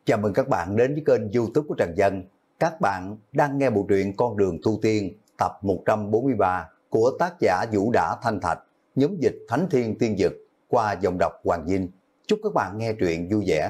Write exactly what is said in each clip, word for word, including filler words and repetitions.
Chào mừng các bạn đến với kênh YouTube của Trần Dân. Các bạn đang nghe bộ truyện Con đường tu tiên tập một trăm bốn mươi ba của tác giả Vũ Đã Thanh Thạch, nhóm dịch Thánh Thiên Tiên Dực qua giọng đọc Hoàng Vinh. Chúc các bạn nghe truyện vui vẻ.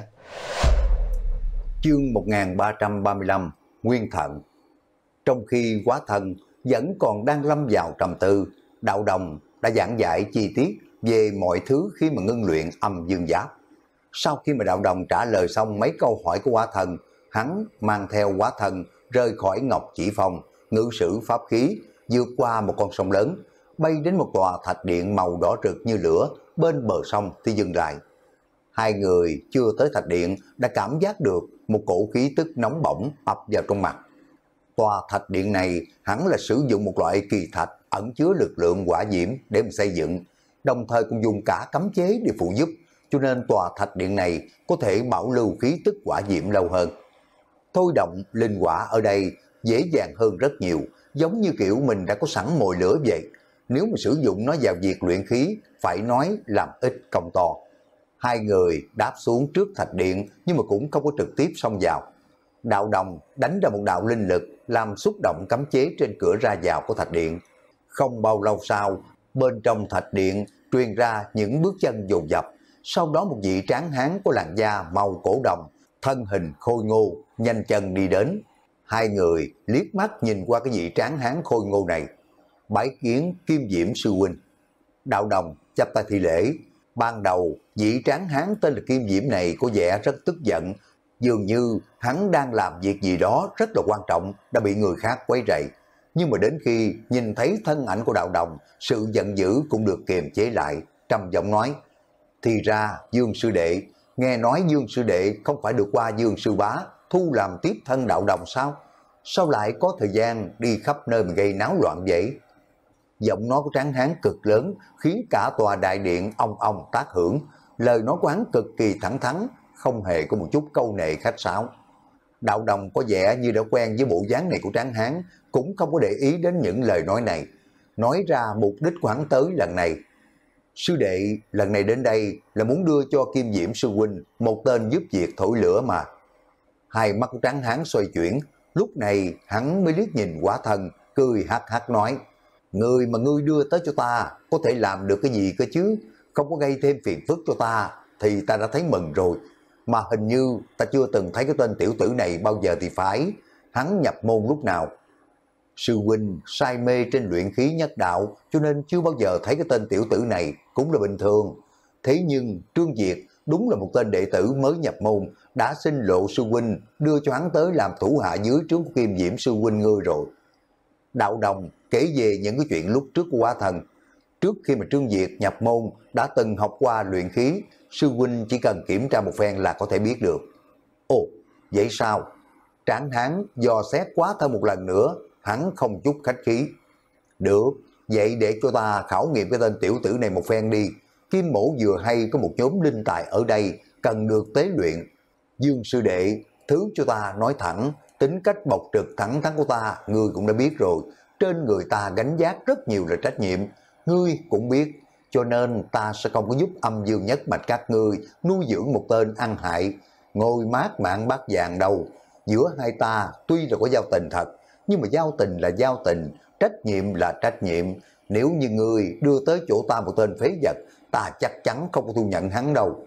Chương một nghìn ba trăm ba mươi lăm Nguyên Thận. Trong khi Quá Thần vẫn còn đang lâm vào trầm tư, Đạo Đồng đã giảng giải chi tiết về mọi thứ khi mà ngưng luyện âm dương giáp. Sau khi mà Đạo Đồng trả lời xong mấy câu hỏi của Quá Thần, hắn mang theo Quá Thần rời khỏi Ngọc Chỉ Phong, ngự sử pháp khí, vượt qua một con sông lớn, bay đến một tòa thạch điện màu đỏ rực như lửa bên bờ sông thì dừng lại. Hai người chưa tới thạch điện đã cảm giác được một cổ khí tức nóng bỏng ập vào trong mặt. Tòa thạch điện này hẳn là sử dụng một loại kỳ thạch ẩn chứa lực lượng hỏa diễm để mà xây dựng, đồng thời cũng dùng cả cấm chế để phụ giúp, cho nên tòa thạch điện này có thể bảo lưu khí tức hỏa diễm lâu hơn. Thôi động linh hỏa ở đây dễ dàng hơn rất nhiều, giống như kiểu mình đã có sẵn mồi lửa vậy. Nếu mà sử dụng nó vào việc luyện khí, phải nói làm ít công to. Hai người đáp xuống trước thạch điện nhưng mà cũng không có trực tiếp xông vào. Đạo Đồng đánh ra một đạo linh lực làm xúc động cấm chế trên cửa ra vào của thạch điện. Không bao lâu sau, bên trong thạch điện truyền ra những bước chân dồn dập. Sau đó một vị tráng hán có làn da màu cổ đồng, thân hình khôi ngô, nhanh chân đi đến. Hai người liếc mắt nhìn qua cái vị tráng hán khôi ngô này. Bái kiến Kim Diễm sư huynh. Đạo Đồng chắp tay thi lễ. Ban đầu vị tráng hán tên là Kim Diễm này có vẻ rất tức giận, dường như hắn đang làm việc gì đó rất là quan trọng đã bị người khác quấy rầy. Nhưng mà đến khi nhìn thấy thân ảnh của Đạo Đồng, sự giận dữ cũng được kiềm chế lại, trầm giọng nói: thì ra Dương sư đệ, nghe nói Dương sư đệ không phải được qua Dương sư bá thu làm tiếp thân Đạo Đồng sao? Sao lại có thời gian đi khắp nơi mà gây náo loạn vậy? Giọng nói của tráng hán cực lớn khiến cả tòa đại điện ong ong tác hưởng. Lời nói của hắn cực kỳ thẳng thắn, không hề có một chút câu nệ khách sáo. Đạo Đồng có vẻ như đã quen với bộ dáng này của tráng hán, cũng không có để ý đến những lời nói này. Nói ra mục đích của hắn tới lần này: sư đệ lần này đến đây là muốn đưa cho Kim Diễm sư huynh một tên giúp việc thổi lửa mà. Hai mắt của tráng hán xoay chuyển, lúc này hắn mới liếc nhìn Quá Thần, cười hắc hắc nói: người mà ngươi đưa tới cho ta có thể làm được cái gì cơ chứ? Không có gây thêm phiền phức cho ta thì ta đã thấy mừng rồi. Mà hình như ta chưa từng thấy cái tên tiểu tử này bao giờ thì phải. Hắn nhập môn lúc nào? Sư huynh say mê trên luyện khí nhất đạo, cho nên chưa bao giờ thấy cái tên tiểu tử này cũng là bình thường. Thế nhưng Trương Việt đúng là một tên đệ tử mới nhập môn, đã xin lộ sư huynh đưa cho hắn tới làm thủ hạ dưới trướng của Kim Diễm sư huynh ngươi rồi. Đạo Đồng kể về những cái chuyện lúc trước của Quá Thần. Trước khi mà Trương Việt nhập môn đã từng học qua luyện khí, sư huynh chỉ cần kiểm tra một phen là có thể biết được. Ồ, vậy sao? Tráng hán dò xét Quá Thân một lần nữa, hắn không chút khách khí. Được, vậy để cho ta khảo nghiệm cái tên tiểu tử này một phen đi. Kim mổ vừa hay có một nhóm linh tài ở đây cần được tế luyện. Dương sư đệ, thứ cho ta nói thẳng, tính cách bộc trực thẳng thắn của ta, ngươi cũng đã biết rồi. Trên người ta gánh vác rất nhiều là trách nhiệm, ngươi cũng biết. Cho nên ta sẽ không có giúp âm dương nhất mạch các ngươi nuôi dưỡng một tên ăn hại, ngồi mát mạng bát vàng đâu. Giữa hai ta tuy là có giao tình thật, nhưng mà giao tình là giao tình, trách nhiệm là trách nhiệm. Nếu như ngươi đưa tới chỗ ta một tên phế vật, ta chắc chắn không có thu nhận hắn đâu.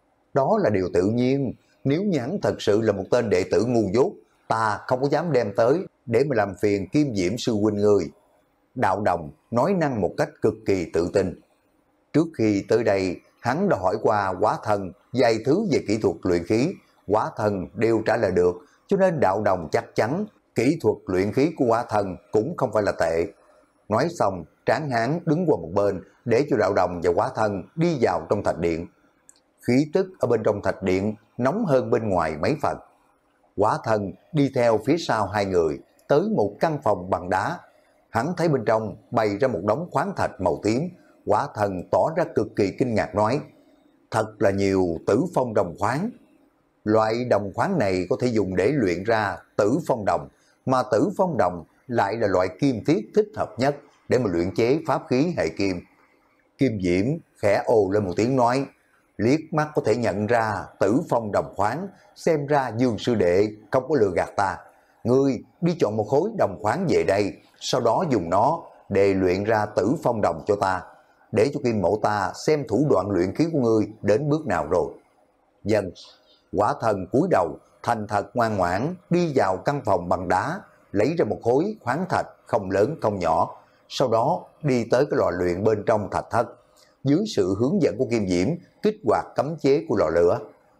Đó là điều tự nhiên. Nếu như hắn thật sự là một tên đệ tử ngu dốt, ta không có dám đem tới để mà làm phiền Kim Diễm sư huynh ngươi. Đạo Đồng nói năng một cách cực kỳ tự tin. Trước khi tới đây, hắn đã hỏi qua Quá Thần vài thứ về kỹ thuật luyện khí. Quá Thần đều trả lời được, cho nên Đạo Đồng chắc chắn kỹ thuật luyện khí của Quá Thần cũng không phải là tệ. Nói xong, tráng hán đứng qua một bên để cho Đạo Đồng và Quá Thần đi vào trong thạch điện. Khí tức ở bên trong thạch điện nóng hơn bên ngoài mấy phần. Quá Thần đi theo phía sau hai người tới một căn phòng bằng đá. Hắn thấy bên trong bày ra một đống khoáng thạch màu tím. Quá Thần tỏ ra cực kỳ kinh ngạc nói: thật là nhiều tử phong đồng khoáng. Loại đồng khoáng này có thể dùng để luyện ra tử phong đồng, mà tử phong đồng lại là loại kim thiết thích hợp nhất để mà luyện chế pháp khí hệ kim. Kim Diễm khẽ ồ lên một tiếng nói: liếc mắt có thể nhận ra Tử Phong đồng khoáng, xem ra Dương sư đệ không có lừa gạt ta. Ngươi đi chọn một khối đồng khoáng về đây, sau đó dùng nó để luyện ra Tử Phong đồng cho ta, để cho Kim Mỗ ta xem thủ đoạn luyện khí của ngươi đến bước nào rồi. Dân, quả thần cúi đầu, thành thật ngoan ngoãn đi vào căn phòng bằng đá, lấy ra một khối khoáng thạch không lớn không nhỏ, sau đó đi tới cái lò luyện bên trong thạch thất. Dưới sự hướng dẫn của Kim Diễm, kích hoạt cấm chế của lò lửa.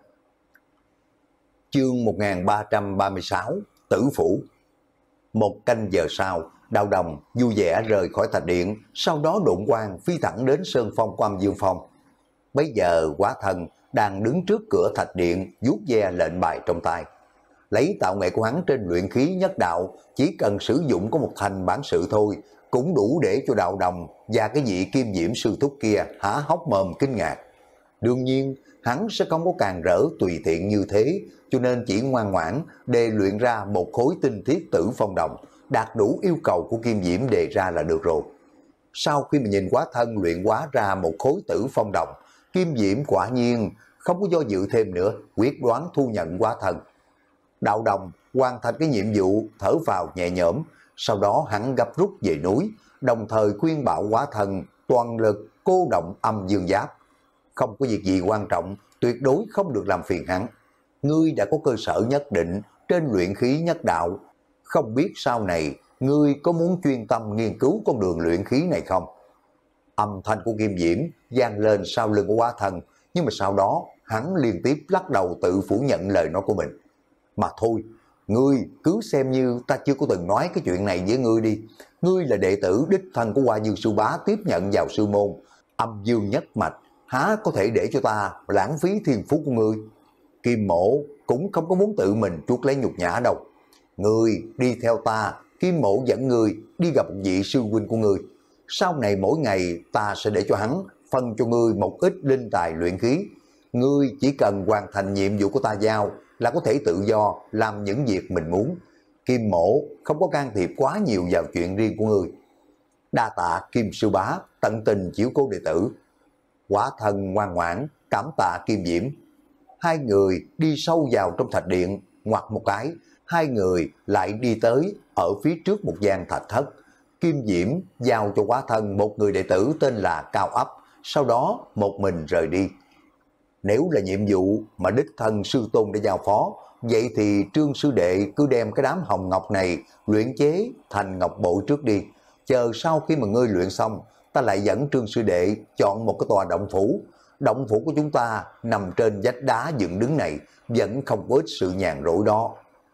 Chương một nghìn ba trăm ba mươi sáu, Tử Phủ. Một canh giờ sau, Đào Đồng vui vẻ rời khỏi thạch điện, sau đó độn quang phi thẳng đến sơn phong của Âm Dương Phong. Bây giờ Quá Thần đang đứng trước cửa thạch điện, vuốt ve lệnh bài trong tay. Lấy tạo nghệ của hắn trên luyện khí nhất đạo, chỉ cần sử dụng có một thành bản sự thôi, cũng đủ để cho Đạo Đồng và cái vị Kim Diễm sư thúc kia há hốc mồm kinh ngạc. Đương nhiên, hắn sẽ không có càng rỡ tùy tiện như thế, cho nên chỉ ngoan ngoãn để luyện ra một khối tinh thiết Tử Phong đồng, đạt đủ yêu cầu của Kim Diễm đề ra là được rồi. Sau khi mà nhìn Quá Thân luyện hóa ra một khối Tử Phong đồng, Kim Diễm quả nhiên không có do dự thêm nữa, quyết đoán thu nhận Quá Thân. Đạo Đồng hoàn thành cái nhiệm vụ, thở vào nhẹ nhõm, sau đó hắn gấp rút về núi, đồng thời khuyên bảo Quá Thân toàn lực cô động Âm Dương Giáp. Không có việc gì quan trọng, tuyệt đối không được làm phiền hắn. Ngươi đã có cơ sở nhất định trên luyện khí nhất đạo, không biết sau này ngươi có muốn chuyên tâm nghiên cứu con đường luyện khí này không? Âm thanh của Kim Diễm vang lên sau lưng của Quá Thân, nhưng mà sau đó hắn liên tiếp lắc đầu tự phủ nhận lời nói của mình. Mà thôi, ngươi cứ xem như ta chưa có từng nói cái chuyện này với ngươi đi. Ngươi là đệ tử đích thân của Hoa Dương sư bá tiếp nhận vào sư môn, Âm Dương nhất mạch, há có thể để cho ta lãng phí thiên phú của ngươi. Kim Mỗ cũng không có muốn tự mình chuốc lấy nhục nhã đâu. Ngươi đi theo ta, Kim Mỗ dẫn ngươi đi gặp một vị sư huynh của ngươi. Sau này mỗi ngày ta sẽ để cho hắn phân cho ngươi một ít linh tài luyện khí. Ngươi chỉ cần hoàn thành nhiệm vụ của ta giao là có thể tự do làm những việc mình muốn. Kim Mỗ không có can thiệp quá nhiều vào chuyện riêng của ngươi. Đa tạ Kim sư bá tận tình chiếu cố đệ tử. Quá Thân ngoan ngoãn cảm tạ Kim Diễm. Hai người đi sâu vào trong thạch điện, ngoặt một cái, hai người lại đi tới ở phía trước một gian thạch thất. Kim Diễm giao cho Quá Thân một người đệ tử tên là Cao Ấp, sau đó một mình rời đi. Nếu là nhiệm vụ mà đích thân sư tôn đã giao phó, vậy thì Trương sư đệ cứ đem cái đám hồng ngọc này luyện chế thành ngọc bội trước đi. Chờ sau khi mà ngươi luyện xong, ta lại dẫn Trương sư đệ chọn một cái tòa động phủ. Động phủ của chúng ta nằm trên vách đá dựng đứng này, vẫn không có ít sự nhàn rỗi đó.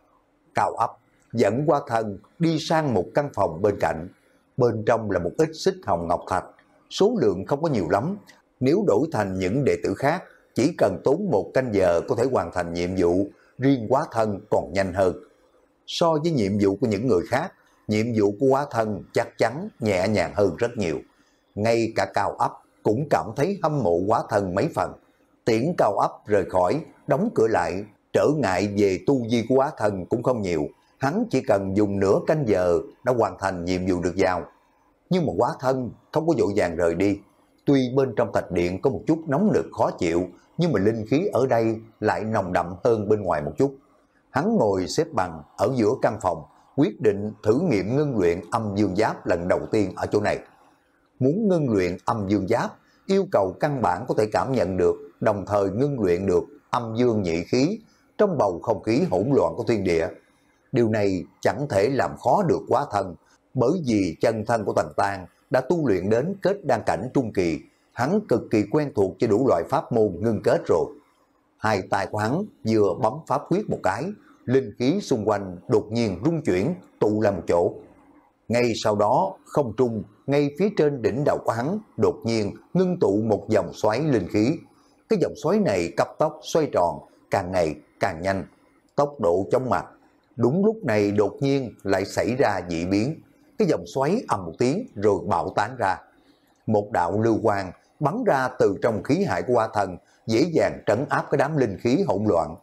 Cao Ấp dẫn Quá Thân đi sang một căn phòng bên cạnh. Bên trong là một ít xích hồng ngọc thạch, số lượng không có nhiều lắm. Nếu đổi thành những đệ tử khác, chỉ cần tốn một canh giờ có thể hoàn thành nhiệm vụ, riêng Quá Thân còn nhanh hơn. So với nhiệm vụ của những người khác, nhiệm vụ của Quá Thân chắc chắn nhẹ nhàng hơn rất nhiều. Ngay cả Cao Ấp cũng cảm thấy hâm mộ Quá Thân mấy phần. Tiễn Cao Ấp rời khỏi, đóng cửa lại, trở ngại về tu vi của Quá Thân cũng không nhiều. Hắn chỉ cần dùng nửa canh giờ đã hoàn thành nhiệm vụ được giao. Nhưng mà Quá Thân không có vội vàng rời đi. Tuy bên trong thạch điện có một chút nóng nực khó chịu, nhưng mà linh khí ở đây lại nồng đậm hơn bên ngoài một chút. Hắn ngồi xếp bằng ở giữa căn phòng, quyết định thử nghiệm ngưng luyện Âm Dương Giáp lần đầu tiên ở chỗ này. Muốn ngưng luyện Âm Dương Giáp, yêu cầu căn bản có thể cảm nhận được, đồng thời ngưng luyện được âm dương nhị khí trong bầu không khí hỗn loạn của thiên địa. Điều này chẳng thể làm khó được Quá Thân, bởi vì chân thân của Tần Tang đã tu luyện đến kết đan cảnh trung kỳ, hắn cực kỳ quen thuộc với đủ loại pháp môn ngưng kết rồi. Hai tay của hắn vừa bấm pháp quyết một cái, linh khí xung quanh đột nhiên rung chuyển, tụ lại một chỗ. Ngay sau đó, không trung, ngay phía trên đỉnh đầu của hắn, đột nhiên ngưng tụ một dòng xoáy linh khí. Cái dòng xoáy này cấp tốc xoay tròn, càng ngày càng nhanh, tốc độ chóng mặt. Đúng lúc này đột nhiên lại xảy ra dị biến. Cái dòng xoáy ầm một tiếng rồi bạo tán ra. Một đạo lưu quang bắn ra từ trong khí hải của Quá Thân, dễ dàng trấn áp cái đám linh khí hỗn loạn.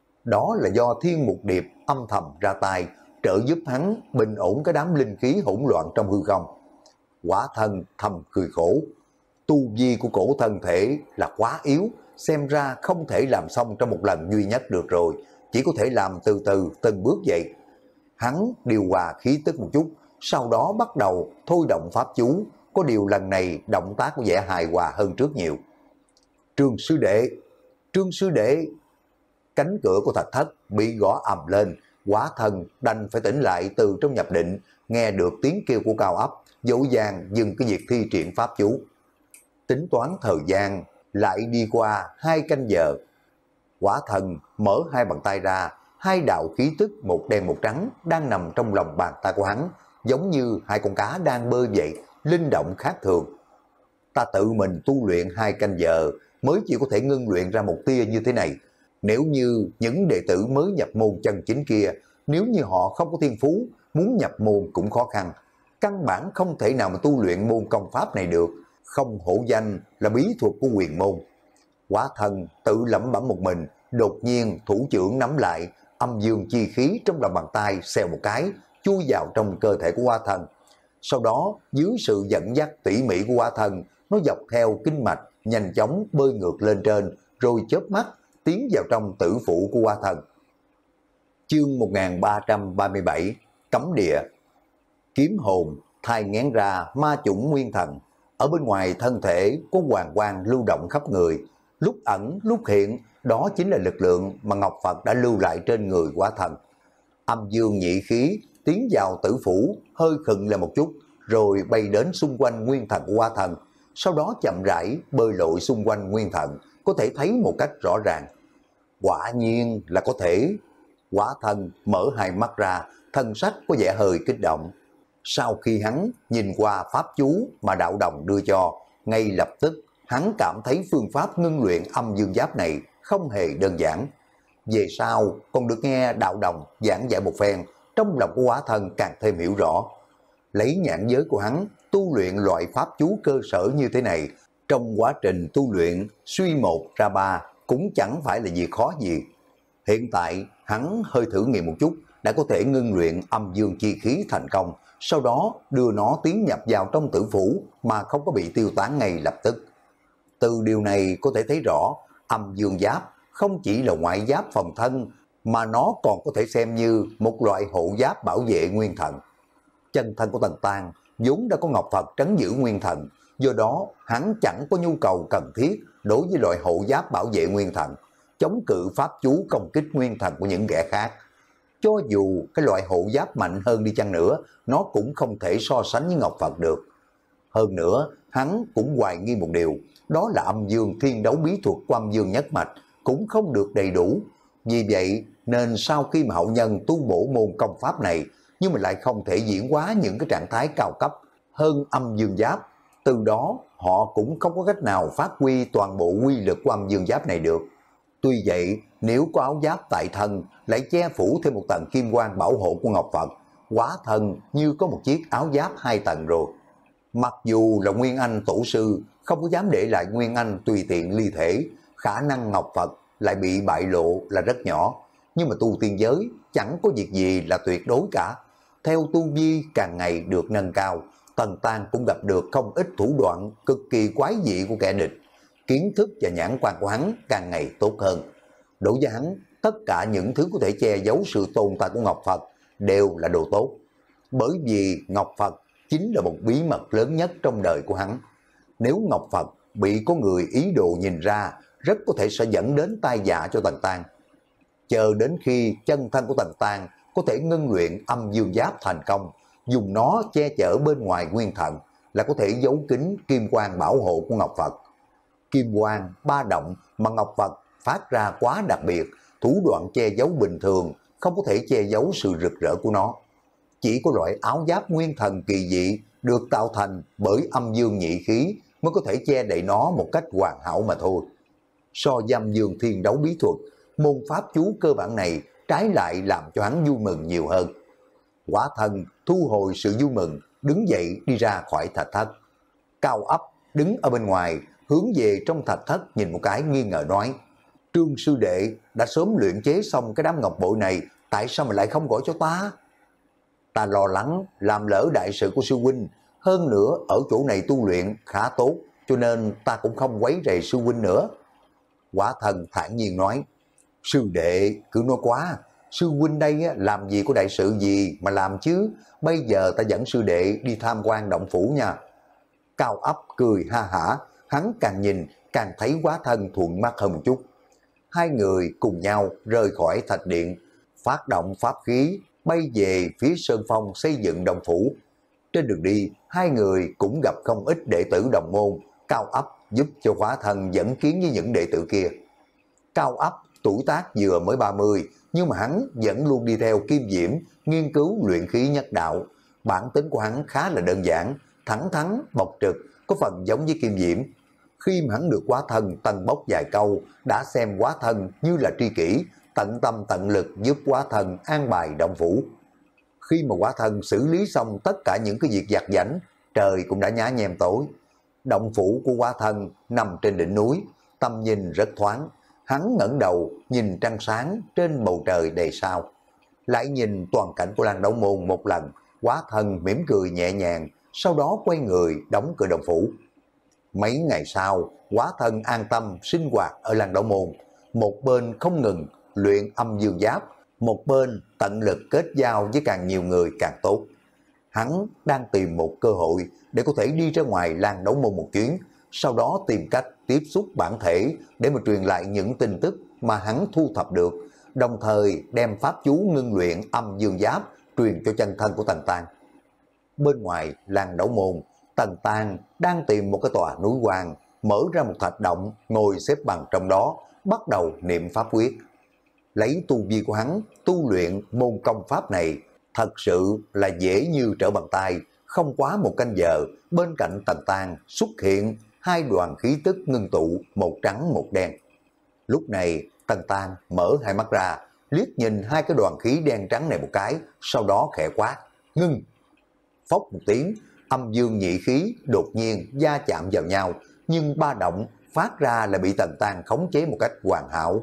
Đó là do Thiên Mục Điệp âm thầm ra tay, trợ giúp hắn bình ổn cái đám linh khí hỗn loạn trong hư không. Quá Thân thầm cười khổ. Tu vi của cổ thân thể là quá yếu, xem ra không thể làm xong trong một lần duy nhất được rồi, chỉ có thể làm từ từ từng bước vậy. Hắn điều hòa khí tức một chút, sau đó bắt đầu thôi động pháp chú, có điều lần này động tác có vẻ hài hòa hơn trước nhiều. Trương sư đệ, Trương sư đệ. Cánh cửa của thạch thất bị gõ ầm lên, Quá Thần đành phải tỉnh lại từ trong nhập định, nghe được tiếng kêu của Cao Ấp, dỗ dàng dừng cái việc thi triển pháp chú. Tính toán thời gian, lại đi qua hai canh giờ. Quá Thần mở hai bàn tay ra, hai đạo khí tức một đen một trắng đang nằm trong lòng bàn tay của hắn, giống như hai con cá đang bơi vậy, linh động khác thường. Ta tự mình tu luyện hai canh giờ mới chỉ có thể ngưng luyện ra một tia như thế này. Nếu như những đệ tử mới nhập môn chân chính kia, nếu như họ không có thiên phú, muốn nhập môn cũng khó khăn. Căn bản không thể nào mà tu luyện môn công pháp này được, không hổ danh là bí thuật của huyền môn. Quá Thần tự lẩm bẩm một mình, đột nhiên thủ trưởng nắm lại, âm dương chi khí trong lòng bàn tay xèo một cái, chui vào trong cơ thể của Quá Thần. Sau đó, dưới sự dẫn dắt tỉ mỉ của Quá Thần, nó dọc theo kinh mạch, nhanh chóng bơi ngược lên trên, rồi chớp mắt, tiến vào trong tử phủ của Quá Thần. Chương một nghìn ba trăm ba mươi bảy, Cấm địa. Kiếm hồn, thai nghén ra ma chủng nguyên thần. Ở bên ngoài thân thể có hoàng quang lưu động khắp người, lúc ẩn lúc hiện, đó chính là lực lượng mà Ngọc Phật đã lưu lại trên người Quá Thần. Âm dương nhị khí tiến vào tử phủ, hơi khựng lại một chút, rồi bay đến xung quanh nguyên thần của Quá Thần, sau đó chậm rãi bơi lội xung quanh nguyên thần, có thể thấy một cách rõ ràng. Quả nhiên là có thể. Quá Thần mở hai mắt ra, thân sắc có vẻ hơi kích động. Sau khi hắn nhìn qua pháp chú mà đạo đồng đưa cho, ngay lập tức hắn cảm thấy phương pháp ngưng luyện âm dương giáp này không hề đơn giản. Về sau còn được nghe đạo đồng giảng giải một phen, trong lòng của Quá Thần càng thêm hiểu rõ. Lấy nhãn giới của hắn tu luyện loại pháp chú cơ sở như thế này, trong quá trình tu luyện suy một ra ba cũng chẳng phải là việc khó gì. Hiện tại hắn hơi thử nghiệm một chút đã có thể ngưng luyện âm dương chi khí thành công, sau đó đưa nó tiến nhập vào trong tử phủ mà không có bị tiêu tán ngay lập tức. Từ điều này có thể thấy rõ, âm dương giáp không chỉ là ngoại giáp phòng thân, mà nó còn có thể xem như một loại hộ giáp bảo vệ nguyên thần. Chân thân của Tần Tang vốn đã có Ngọc Phật trấn giữ nguyên thần, do đó hắn chẳng có nhu cầu cần thiết đối với loại hộ giáp bảo vệ nguyên thần, chống cự pháp chú công kích nguyên thần của những kẻ khác. Cho dù cái loại hộ giáp mạnh hơn đi chăng nữa, nó cũng không thể so sánh với Ngọc Phật được. Hơn nữa, hắn cũng hoài nghi một điều, đó là âm dương thiên đấu bí thuật của âm dương nhất mạch cũng không được đầy đủ. Vì vậy nên sau khi mà hậu nhân tu bổ môn công pháp này, nhưng mà lại không thể diễn hóa những cái trạng thái cao cấp hơn âm dương giáp, từ đó họ cũng không có cách nào phát huy toàn bộ quy lực của âm dương giáp này được. Tuy vậy, nếu có áo giáp tại thân lại che phủ thêm một tầng kim quang bảo hộ của Ngọc Phật, Quá Thần như có một chiếc áo giáp hai tầng rồi. Mặc dù là Nguyên Anh tổ sư không có dám để lại Nguyên Anh tùy tiện ly thể, khả năng Ngọc Phật lại bị bại lộ là rất nhỏ, nhưng mà tu tiên giới chẳng có việc gì là tuyệt đối cả. Theo tu vi càng ngày được nâng cao, Tần Tang cũng gặp được không ít thủ đoạn cực kỳ quái dị của kẻ địch. Kiến thức và nhãn quan của hắn càng ngày tốt hơn. Đối với hắn, tất cả những thứ có thể che giấu sự tồn tại của Ngọc Phật đều là đồ tốt. Bởi vì Ngọc Phật chính là một bí mật lớn nhất trong đời của hắn. Nếu Ngọc Phật bị có người ý đồ nhìn ra, rất có thể sẽ dẫn đến tai họa cho Tần Tang. Chờ đến khi chân thân của Tần Tang có thể ngưng luyện âm dương giáp thành công, dùng nó che chở bên ngoài nguyên thần, là có thể giấu kín kim quang bảo hộ của Ngọc Phật. Kim quang ba động mà Ngọc Phật phát ra quá đặc biệt, thủ đoạn che giấu bình thường không có thể che giấu sự rực rỡ của nó. Chỉ có loại áo giáp nguyên thần kỳ dị được tạo thành bởi âm dương nhị khí mới có thể che đậy nó một cách hoàn hảo mà thôi. So với âm dương thiên đấu bí thuật, môn pháp chú cơ bản này trái lại làm cho hắn vui mừng nhiều hơn. Quá Thần thu hồi sự vui mừng, đứng dậy đi ra khỏi thạch thất. Cao Ấp đứng ở bên ngoài, hướng về trong thạch thất nhìn một cái nghi ngờ nói: Trương sư đệ đã sớm luyện chế xong cái đám ngọc bội này, tại sao mà lại không gọi cho ta? Ta lo lắng làm lỡ đại sự của sư huynh, hơn nữa ở chỗ này tu luyện khá tốt, cho nên ta cũng không quấy rầy sư huynh nữa. Quả Thần thản nhiên nói, sư đệ cứ nói quá, sư huynh đây á, làm gì có đại sự gì mà làm chứ, bây giờ ta dẫn sư đệ đi tham quan động phủ nha. Cao Ấp cười ha hả, hắn càng nhìn càng thấy Quá Thân thuận mắt hơn một chút. Hai người cùng nhau rời khỏi thạch điện, phát động pháp khí, bay về phía sơn phong xây dựng động phủ. Trên đường đi, hai người cũng gặp không ít đệ tử đồng môn, Cao Ấp giúp cho Quá Thân dẫn kiến với những đệ tử kia. Cao Ấp tuổi tác vừa mới ba mươi, nhưng mà hắn vẫn luôn đi theo Kim Diễm, nghiên cứu luyện khí nhất đạo. Bản tính của hắn khá là đơn giản, thẳng thắn, bộc trực, có phần giống với Kim Diễm. Khi mà hắn được Quá Thân tân bốc vài câu, đã xem Quá Thân như là tri kỷ, tận tâm tận lực giúp Quá Thân an bài động phủ. Khi mà Quá Thân xử lý xong tất cả những cái việc vặt vãnh, trời cũng đã nhá nhem tối. Động phủ của Quá Thân nằm trên đỉnh núi, tầm nhìn rất thoáng. Hắn ngẩng đầu nhìn trăng sáng trên bầu trời đầy sao, lại nhìn toàn cảnh của Lăng Đấu Môn một lần. Quá Thân mỉm cười nhẹ nhàng, sau đó quay người đóng cửa động phủ. Mấy ngày sau, Quá Thân an tâm sinh hoạt ở Lăng Đấu Môn, một bên không ngừng luyện âm dương giáp, một bên tận lực kết giao với càng nhiều người càng tốt. Hắn đang tìm một cơ hội để có thể đi ra ngoài Lăng Đấu Môn một chuyến, sau đó tìm cách tiếp xúc bản thể để mà truyền lại những tin tức mà hắn thu thập được, đồng thời đem pháp chú ngưng luyện âm dương giáp truyền cho chân thân của Tần Tan. Bên ngoài Lăng Đấu Môn, Tần Tan đang tìm một cái tòa núi hoang, mở ra một thạch động, ngồi xếp bằng trong đó, bắt đầu niệm pháp quyết. Lấy tu vi của hắn, tu luyện môn công pháp này thật sự là dễ như trở bàn tay. Không quá một canh giờ, bên cạnh Tần Tan xuất hiện hai đoàn khí tức ngưng tụ, một trắng một đen. Lúc này Tần Tan mở hai mắt ra, liếc nhìn hai cái đoàn khí đen trắng này một cái, sau đó khẽ quát, ngưng. Phốc một tiếng, âm dương nhị khí đột nhiên va chạm vào nhau, nhưng ba động phát ra là bị Tần Tan khống chế một cách hoàn hảo.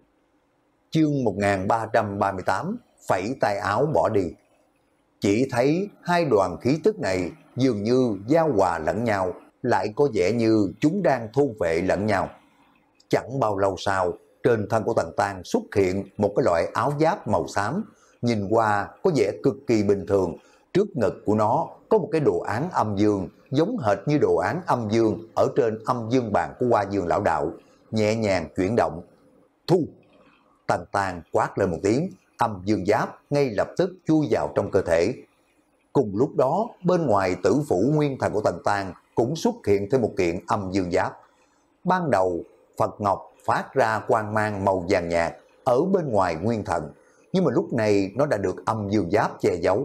Chương một nghìn ba trăm ba mươi tám, phẩy tay áo bỏ đi. Chỉ thấy hai đoàn khí tức này dường như giao hòa lẫn nhau, lại có vẻ như chúng đang thôn vệ lẫn nhau. Chẳng bao lâu sau, trên thân của Tần Tan xuất hiện một cái loại áo giáp màu xám, nhìn qua có vẻ cực kỳ bình thường. Trước ngực của nó có một cái đồ án âm dương, giống hệt như đồ án âm dương ở trên âm dương bàn của Hoa Dương lão đạo, nhẹ nhàng chuyển động. Thu! Tần Tan quát lên một tiếng, âm dương giáp ngay lập tức chui vào trong cơ thể. Cùng lúc đó, bên ngoài tử phủ nguyên thần của Tần Tan cũng xuất hiện thêm một kiện âm dương giáp. Ban đầu, Phật Ngọc phát ra quang mang màu vàng nhạt ở bên ngoài nguyên thần, nhưng mà lúc này nó đã được âm dương giáp che giấu.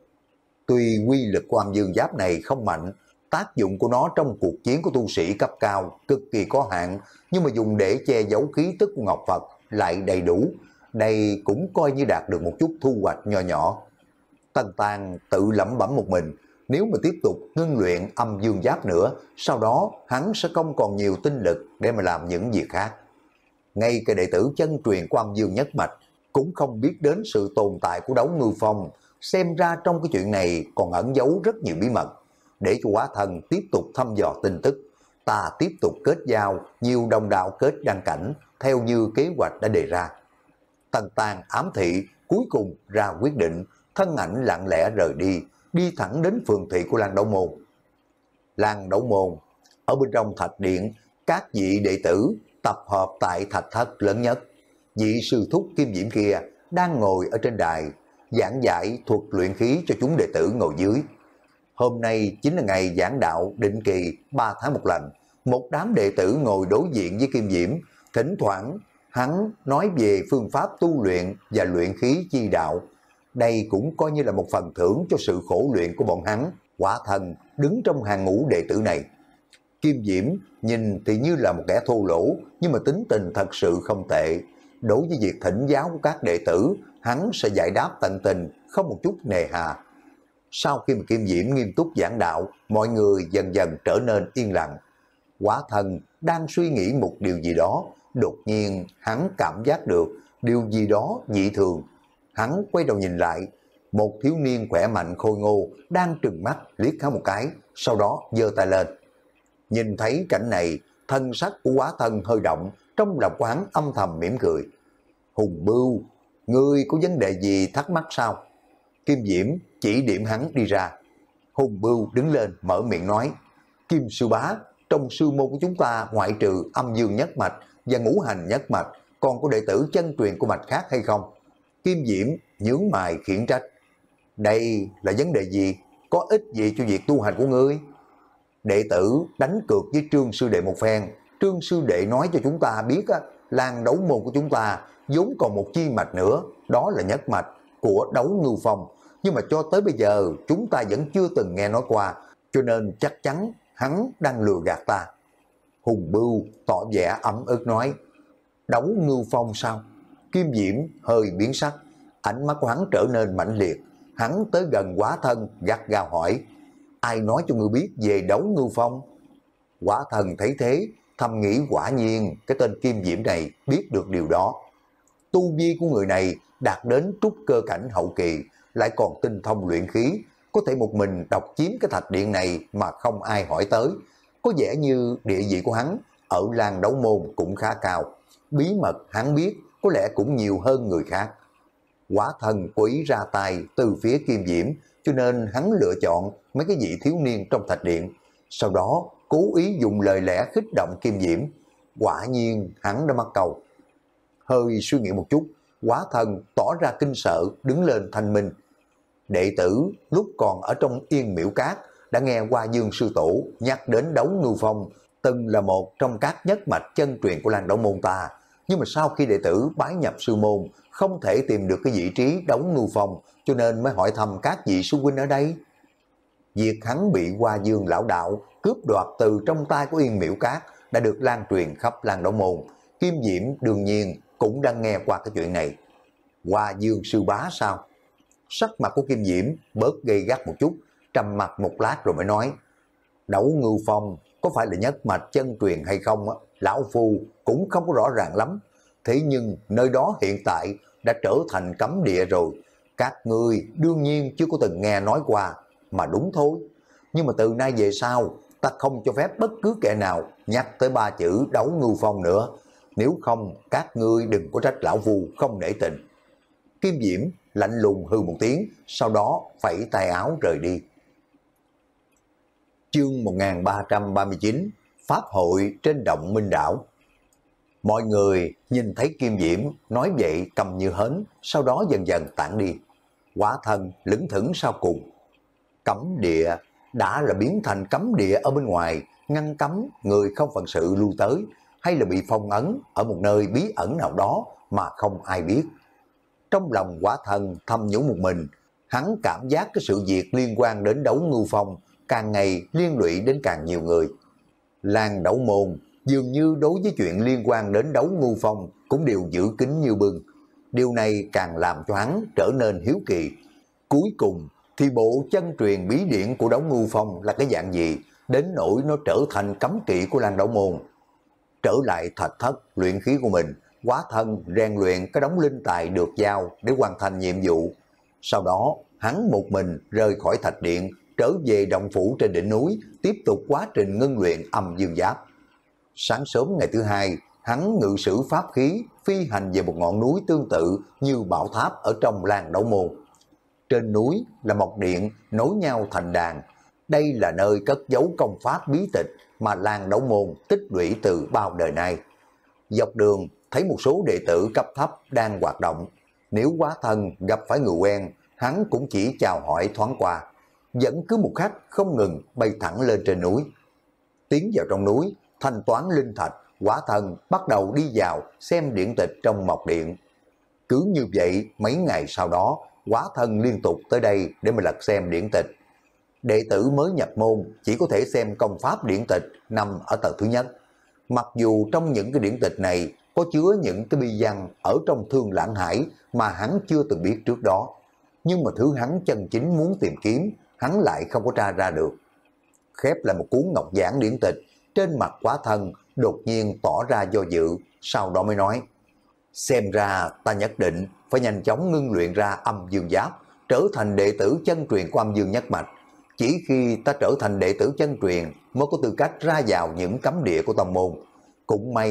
Tuy quy lực của âm dương giáp này không mạnh, tác dụng của nó trong cuộc chiến của tu sĩ cấp cao cực kỳ có hạn, nhưng mà dùng để che giấu khí tức của Ngọc Phật lại đầy đủ. Đây cũng coi như đạt được một chút thu hoạch nho nhỏ. Tần Tan tự lẩm bẩm một mình, nếu mà tiếp tục ngưng luyện âm dương giáp nữa, sau đó hắn sẽ không còn nhiều tinh lực để mà làm những việc khác. Ngay cái đệ tử chân truyền của âm dương nhất mạch cũng không biết đến sự tồn tại của Đấu Ngư Phong, xem ra trong cái chuyện này còn ẩn giấu rất nhiều bí mật. Để cho Quá Thân tiếp tục thăm dò tin tức, ta tiếp tục kết giao nhiều đồng đạo kết đăng cảnh theo như kế hoạch đã đề ra. Tần Tan ám thị, cuối cùng ra quyết định, thân ảnh lặng lẽ rời đi, đi thẳng đến phường thị của Lăng Đấu Môn. Lăng Đấu Môn, ở bên trong thạch điện, các vị đệ tử tập hợp tại thạch thất lớn nhất. Vị sư thúc Kim Diễm kia đang ngồi ở trên đài, giảng giải thuật luyện khí cho chúng đệ tử ngồi dưới. Hôm nay chính là ngày giảng đạo định kỳ ba tháng một lần. Một đám đệ tử ngồi đối diện với Kim Diễm, thỉnh thoảng hắn nói về phương pháp tu luyện và luyện khí chi đạo. Đây cũng coi như là một phần thưởng cho sự khổ luyện của bọn hắn. Quả Thân đứng trong hàng ngũ đệ tử này. Kim Diễm nhìn thì như là một kẻ thô lỗ, nhưng mà tính tình thật sự không tệ. Đối với việc thỉnh giáo của các đệ tử, hắn sẽ giải đáp tận tình, không một chút nề hà. Sau khi mà Kim Diễm nghiêm túc giảng đạo, mọi người dần dần trở nên yên lặng. Quả Thân đang suy nghĩ một điều gì đó, đột nhiên hắn cảm giác được điều gì đó dị thường. Hắn quay đầu nhìn lại, một thiếu niên khỏe mạnh khôi ngô đang trừng mắt liếc hắn một cái, sau đó giơ tay lên. Nhìn thấy cảnh này, thân sắc của Quá Thân hơi động, trong lòng của hắn âm thầm mỉm cười. Hùng Bưu, ngươi có vấn đề gì thắc mắc sao? Kim Diễm chỉ điểm hắn đi ra. Hùng Bưu đứng lên mở miệng nói, Kim sư bá, trong sư môn của chúng ta ngoại trừ âm dương nhất mạch và ngũ hành nhất mạch, còn có đệ tử chân truyền của mạch khác hay không? Kim Diễm nhướng mày khiển trách. Đây là vấn đề gì? Có ích gì cho việc tu hành của ngươi? Đệ tử đánh cược với Trương sư đệ một phen. Trương sư đệ nói cho chúng ta biết á, làng đấu môn của chúng ta vốn còn một chi mạch nữa, đó là nhất mạch của Đấu Ngưu Phong. Nhưng mà cho tới bây giờ chúng ta vẫn chưa từng nghe nói qua, cho nên chắc chắn hắn đang lừa gạt ta. Hùng Bưu tỏ vẻ ấm ức nói, Đấu Ngưu Phong sao? Kim Diễm hơi biến sắc, ánh mắt của hắn trở nên mãnh liệt. Hắn tới gần Quá Thân gắt gao hỏi, ai nói cho ngươi biết về Đấu Ngưu Phong? Quá Thân thấy thế, thầm nghĩ quả nhiên cái tên Kim Diễm này biết được điều đó. Tu vi của người này đạt đến trúc cơ cảnh hậu kỳ, lại còn tinh thông luyện khí, có thể một mình độc chiếm cái thạch điện này mà không ai hỏi tới. Có vẻ như địa vị của hắn ở làng đấu môn cũng khá cao. Bí mật hắn biết có lẽ cũng nhiều hơn người khác. Quá Thân cố ý ra tay từ phía Kim Diễm, cho nên hắn lựa chọn mấy cái vị thiếu niên trong thạch điện. Sau đó cố ý dùng lời lẽ khích động Kim Diễm. Quả nhiên hắn đã mắc câu. Hơi suy nghĩ một chút, Quá Thân tỏ ra kinh sợ đứng lên thanh minh. Đệ tử lúc còn ở trong Yên Miễu Cát đã nghe qua Dương sư tổ nhắc đến Đấu Ngưu Phong từng là một trong các nhất mạch chân truyền của làng đấu môn ta. Nhưng mà sau khi đệ tử bái nhập sư môn không thể tìm được cái vị trí Đấu Ngưu Phong, cho nên mới hỏi thăm các vị sư huynh ở đây. Việc hắn bị Hoa Dương lão đạo cướp đoạt từ trong tay của Yên Miễu Cát đã được lan truyền khắp làng đấu môn. Kim Diễm đương nhiên cũng đang nghe qua cái chuyện này. Hoa Dương sư bá sao? Sắc mặt của Kim Diễm bớt gay gắt một chút, trầm mặt một lát rồi mới nói, Đấu Ngưu Phong có phải là nhất mạch chân truyền hay không á, lão phu cũng không có rõ ràng lắm. Thế nhưng nơi đó hiện tại đã trở thành cấm địa rồi. Các ngươi đương nhiên chưa có từng nghe nói qua, mà đúng thôi. Nhưng mà từ nay về sau, ta không cho phép bất cứ kẻ nào nhắc tới ba chữ Đấu Ngưu Phong nữa. Nếu không, các ngươi đừng có trách lão phu không nể tình. Kim Diễm lạnh lùng hư một tiếng, sau đó phẩy tay áo rời đi. Chương một nghìn ba trăm ba mươi chín, Pháp hội trên động Minh Đảo. Mọi người nhìn thấy Kim Diễm nói vậy cầm như hến, sau đó dần dần tản đi. Quá Thân lững thững sau cùng. Cấm địa đã là biến thành cấm địa ở bên ngoài, ngăn cấm người không phận sự lưu tới, hay là bị phong ấn ở một nơi bí ẩn nào đó mà không ai biết. Trong lòng Quá Thân thầm nhủ một mình, hắn cảm giác cái sự việc liên quan đến Đấu Ngưu Phong càng ngày liên lụy đến càng nhiều người. Làng đấu môn dường như đối với chuyện liên quan đến Đấu Ngưu Phong cũng đều giữ kín như bưng. Điều này càng làm cho hắn trở nên hiếu kỳ. Cuối cùng thì bộ chân truyền bí điển của Đấu Ngưu Phong là cái dạng gì, đến nỗi nó trở thành cấm kỵ của làng đấu môn. Trở lại thạch thất luyện khí của mình, Quá Thân rèn luyện cái đống linh tài được giao để hoàn thành nhiệm vụ. Sau đó hắn một mình rời khỏi thạch điện, trở về động phủ trên đỉnh núi, tiếp tục quá trình ngưng luyện âm dương giáp. Sáng sớm ngày thứ hai, hắn ngự sử pháp khí phi hành về một ngọn núi tương tự như bảo tháp ở trong làng đấu môn. Trên núi là một điện nối nhau thành đàn. Đây là nơi cất giấu công pháp bí tịch mà làng đấu môn tích lũy từ bao đời nay. Dọc đường thấy một số đệ tử cấp thấp đang hoạt động. Nếu Quá Thân gặp phải người quen, hắn cũng chỉ chào hỏi thoáng qua. Vẫn cứ một khách không ngừng bay thẳng lên trên núi. Tiến vào trong núi, thanh toán linh thạch, Quá Thân bắt đầu đi vào xem điển tịch trong mộc điện. Cứ như vậy, mấy ngày sau đó, Quá Thân liên tục tới đây để mà lật xem điển tịch. Đệ tử mới nhập môn chỉ có thể xem công pháp điển tịch nằm ở tờ thứ nhất. Mặc dù trong những cái điển tịch này có chứa những cái bi văn ở trong Thương Lãng Hải mà hắn chưa từng biết trước đó, nhưng mà thứ hắn chân chính muốn tìm kiếm, hắn lại không có tra ra được. Khép lại một cuốn ngọc giản điển tịch, trên mặt Quá Thân đột nhiên tỏ ra do dự, sau đó mới nói, xem ra ta nhất định phải nhanh chóng ngưng luyện ra âm dương giáp, trở thành đệ tử chân truyền của âm dương nhất mạch. Chỉ khi ta trở thành đệ tử chân truyền mới có tư cách ra vào những cấm địa của tông môn. Cũng may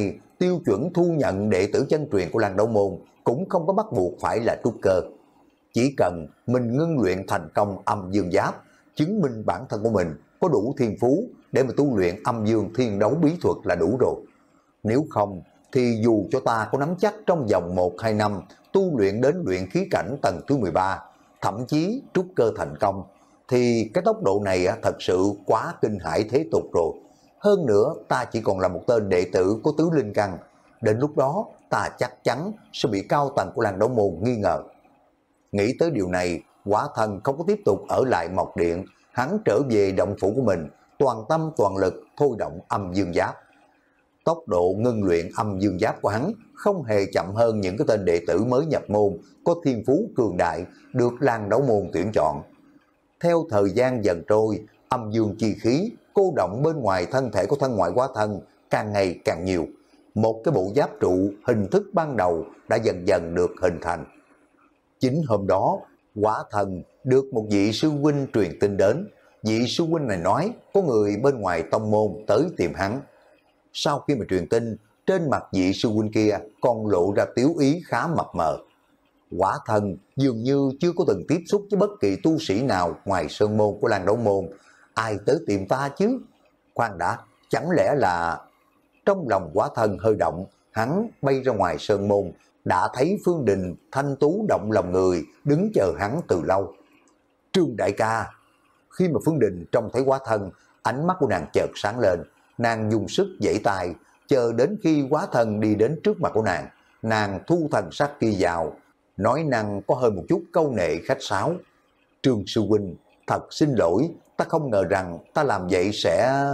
tiêu chuẩn thu nhận đệ tử chân truyền của Lan Đấu Môn cũng không có bắt buộc phải là trúc cơ. Chỉ cần mình ngưng luyện thành công âm dương giáp, chứng minh bản thân của mình có đủ thiên phú để mà tu luyện âm dương thiên đấu bí thuật là đủ rồi. Nếu không thì dù cho ta có nắm chắc trong vòng một hai năm tu luyện đến luyện khí cảnh tầng thứ mười ba, thậm chí trúc cơ thành công, thì cái tốc độ này thật sự quá kinh hãi thế tục rồi. Hơn nữa ta chỉ còn là một tên đệ tử có tứ linh căn, đến lúc đó ta chắc chắn sẽ bị cao tầng của Lan Đấu Môn nghi ngờ. Nghĩ tới điều này, Quả Thần không có tiếp tục ở lại Mộc Điện, hắn trở về động phủ của mình, toàn tâm toàn lực thôi động âm dương giáp. Tốc độ ngưng luyện âm dương giáp của hắn không hề chậm hơn những cái tên đệ tử mới nhập môn có thiên phú cường đại được Lan Đấu Môn tuyển chọn. Theo thời gian dần trôi, âm dương chi khí cô động bên ngoài thân thể của thân ngoại Quá Thân càng ngày càng nhiều. Một cái bộ giáp trụ hình thức ban đầu đã dần dần được hình thành. Chính hôm đó, Quá Thân được một vị sư huynh truyền tin đến. Vị sư huynh này nói có người bên ngoài tông môn tới tìm hắn. Sau khi mà truyền tin, trên mặt vị sư huynh kia còn lộ ra tiếu ý khá mập mờ. Quả Thần dường như chưa có từng tiếp xúc với bất kỳ tu sĩ nào ngoài sơn môn của Lan Đấu Môn. Ai tới tìm ta chứ? Khoan đã, chẳng lẽ là... Trong lòng Quả Thần hơi động, hắn bay ra ngoài sơn môn, đã thấy Phương Đình thanh tú động lòng người, đứng chờ hắn từ lâu. Trương đại ca! Khi mà Phương Đình trông thấy Quả Thần, ánh mắt của nàng chợt sáng lên, nàng dùng sức giãy tay, chờ đến khi Quả Thần đi đến trước mặt của nàng, nàng thu thần sắc kia vào, nói năng có hơi một chút câu nệ khách sáo. Trương sư huynh, thật xin lỗi, ta không ngờ rằng ta làm vậy sẽ...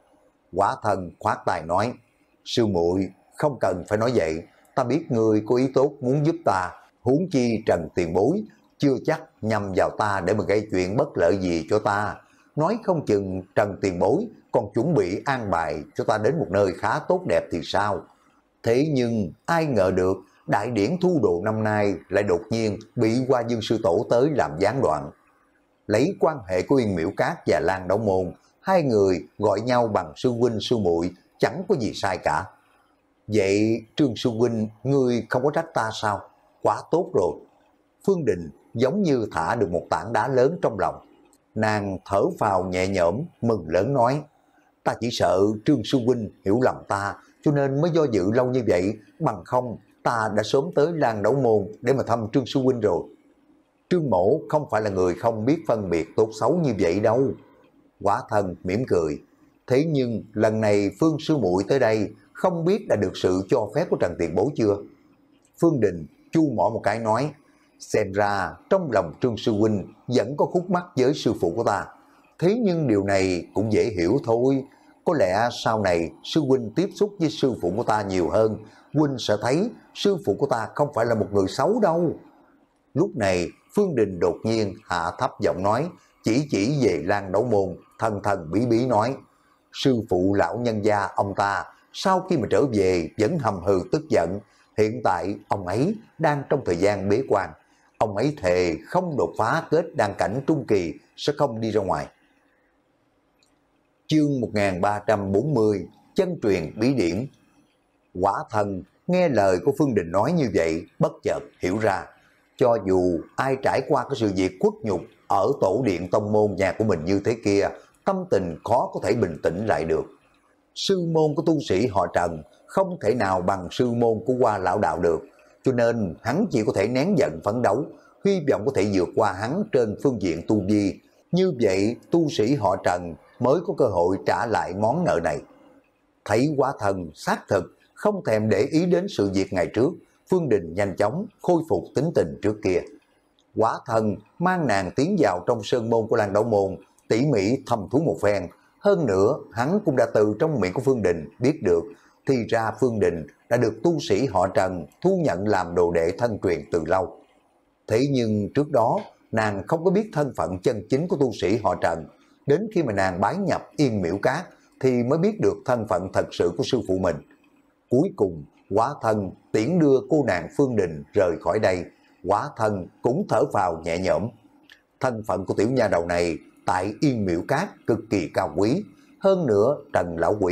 Quả Thần khoát tay nói, sư muội không cần phải nói vậy, ta biết ngươi có ý tốt muốn giúp ta, huống chi Trần tiền bối chưa chắc nhằm vào ta để mà gây chuyện bất lợi gì cho ta. Nói không chừng Trần tiền bối còn chuẩn bị an bài cho ta đến một nơi khá tốt đẹp thì sao? Thế nhưng ai ngờ được đại điển thu đồ năm nay lại đột nhiên bị Hoa Dương sư tổ tới làm gián đoạn. Lấy quan hệ của Yên Miễu Cát và Lan Đấu Môn, hai người gọi nhau bằng sư huynh sư muội chẳng có gì sai cả. Vậy Trương sư huynh, ngươi không có trách ta sao? Quá tốt rồi. Phương Đình giống như thả được một tảng đá lớn trong lòng. Nàng thở phào nhẹ nhõm, mừng lớn nói, ta chỉ sợ Trương sư huynh hiểu lầm ta, cho nên mới do dự lâu như vậy, bằng không ta đã sớm tới Lan Đấu Môn để mà thăm Trương sư huynh rồi. Trương mỗ không phải là người không biết phân biệt tốt xấu như vậy đâu. Quả Thần mỉm cười, thế nhưng lần này Phương sư muội tới đây không biết đã được sự cho phép của Trần tiền bối chưa? Phương Đình chu mỏ một cái nói, xem ra trong lòng Trương sư huynh vẫn có khúc mắc với sư phụ của ta. Thế nhưng điều này cũng dễ hiểu thôi. Có lẽ sau này sư huynh tiếp xúc với sư phụ của ta nhiều hơn, huynh sẽ thấy sư phụ của ta không phải là một người xấu đâu. Lúc này Phương Đình đột nhiên hạ thấp giọng nói, chỉ chỉ về Lan Đấu Môn, thần thần bí bí nói, sư phụ lão nhân gia ông ta sau khi mà trở về vẫn hầm hừ tức giận. Hiện tại ông ấy đang trong thời gian bế quan. Ông ấy thề không đột phá kết đan cảnh trung kỳ sẽ không đi ra ngoài. Chương một nghìn ba trăm bốn mươi, chân truyền bí điển. Quả Thần nghe lời của Phương Đình nói như vậy, bất chợt hiểu ra, cho dù ai trải qua cái sự việc khuất nhục ở tổ điện tông môn nhà của mình như thế kia, tâm tình khó có thể bình tĩnh lại được. Sư môn của tu sĩ họ Trần không thể nào bằng sư môn của Hoa lão đạo được, cho nên hắn chỉ có thể nén giận phấn đấu, hy vọng có thể vượt qua hắn trên phương diện tu vi. Như vậy tu sĩ họ Trần mới có cơ hội trả lại món nợ này. Thấy Quả Thần xác thực không thèm để ý đến sự việc ngày trước, Phương Đình nhanh chóng khôi phục tính tình trước kia. Quả Thần mang nàng tiến vào trong sơn môn của Lan Đấu Môn, tỉ mỉ thăm thú một phen. Hơn nữa hắn cũng đã từ trong miệng của Phương Đình biết được, thì ra Phương Đình đã được tu sĩ họ Trần thu nhận làm đồ đệ thân truyền từ lâu. Thế nhưng trước đó nàng không có biết thân phận chân chính của tu sĩ họ Trần, đến khi mà nàng bái nhập Yên Miễu Cát thì mới biết được thân phận thật sự của sư phụ mình. Cuối cùng Quả Thần tiễn đưa cô nàng Phương Đình rời khỏi đây, Quả Thần cũng thở phào nhẹ nhõm. Thân phận của tiểu nha đầu này tại Yên Miễu Cát cực kỳ cao quý, hơn nữa Trần lão quỷ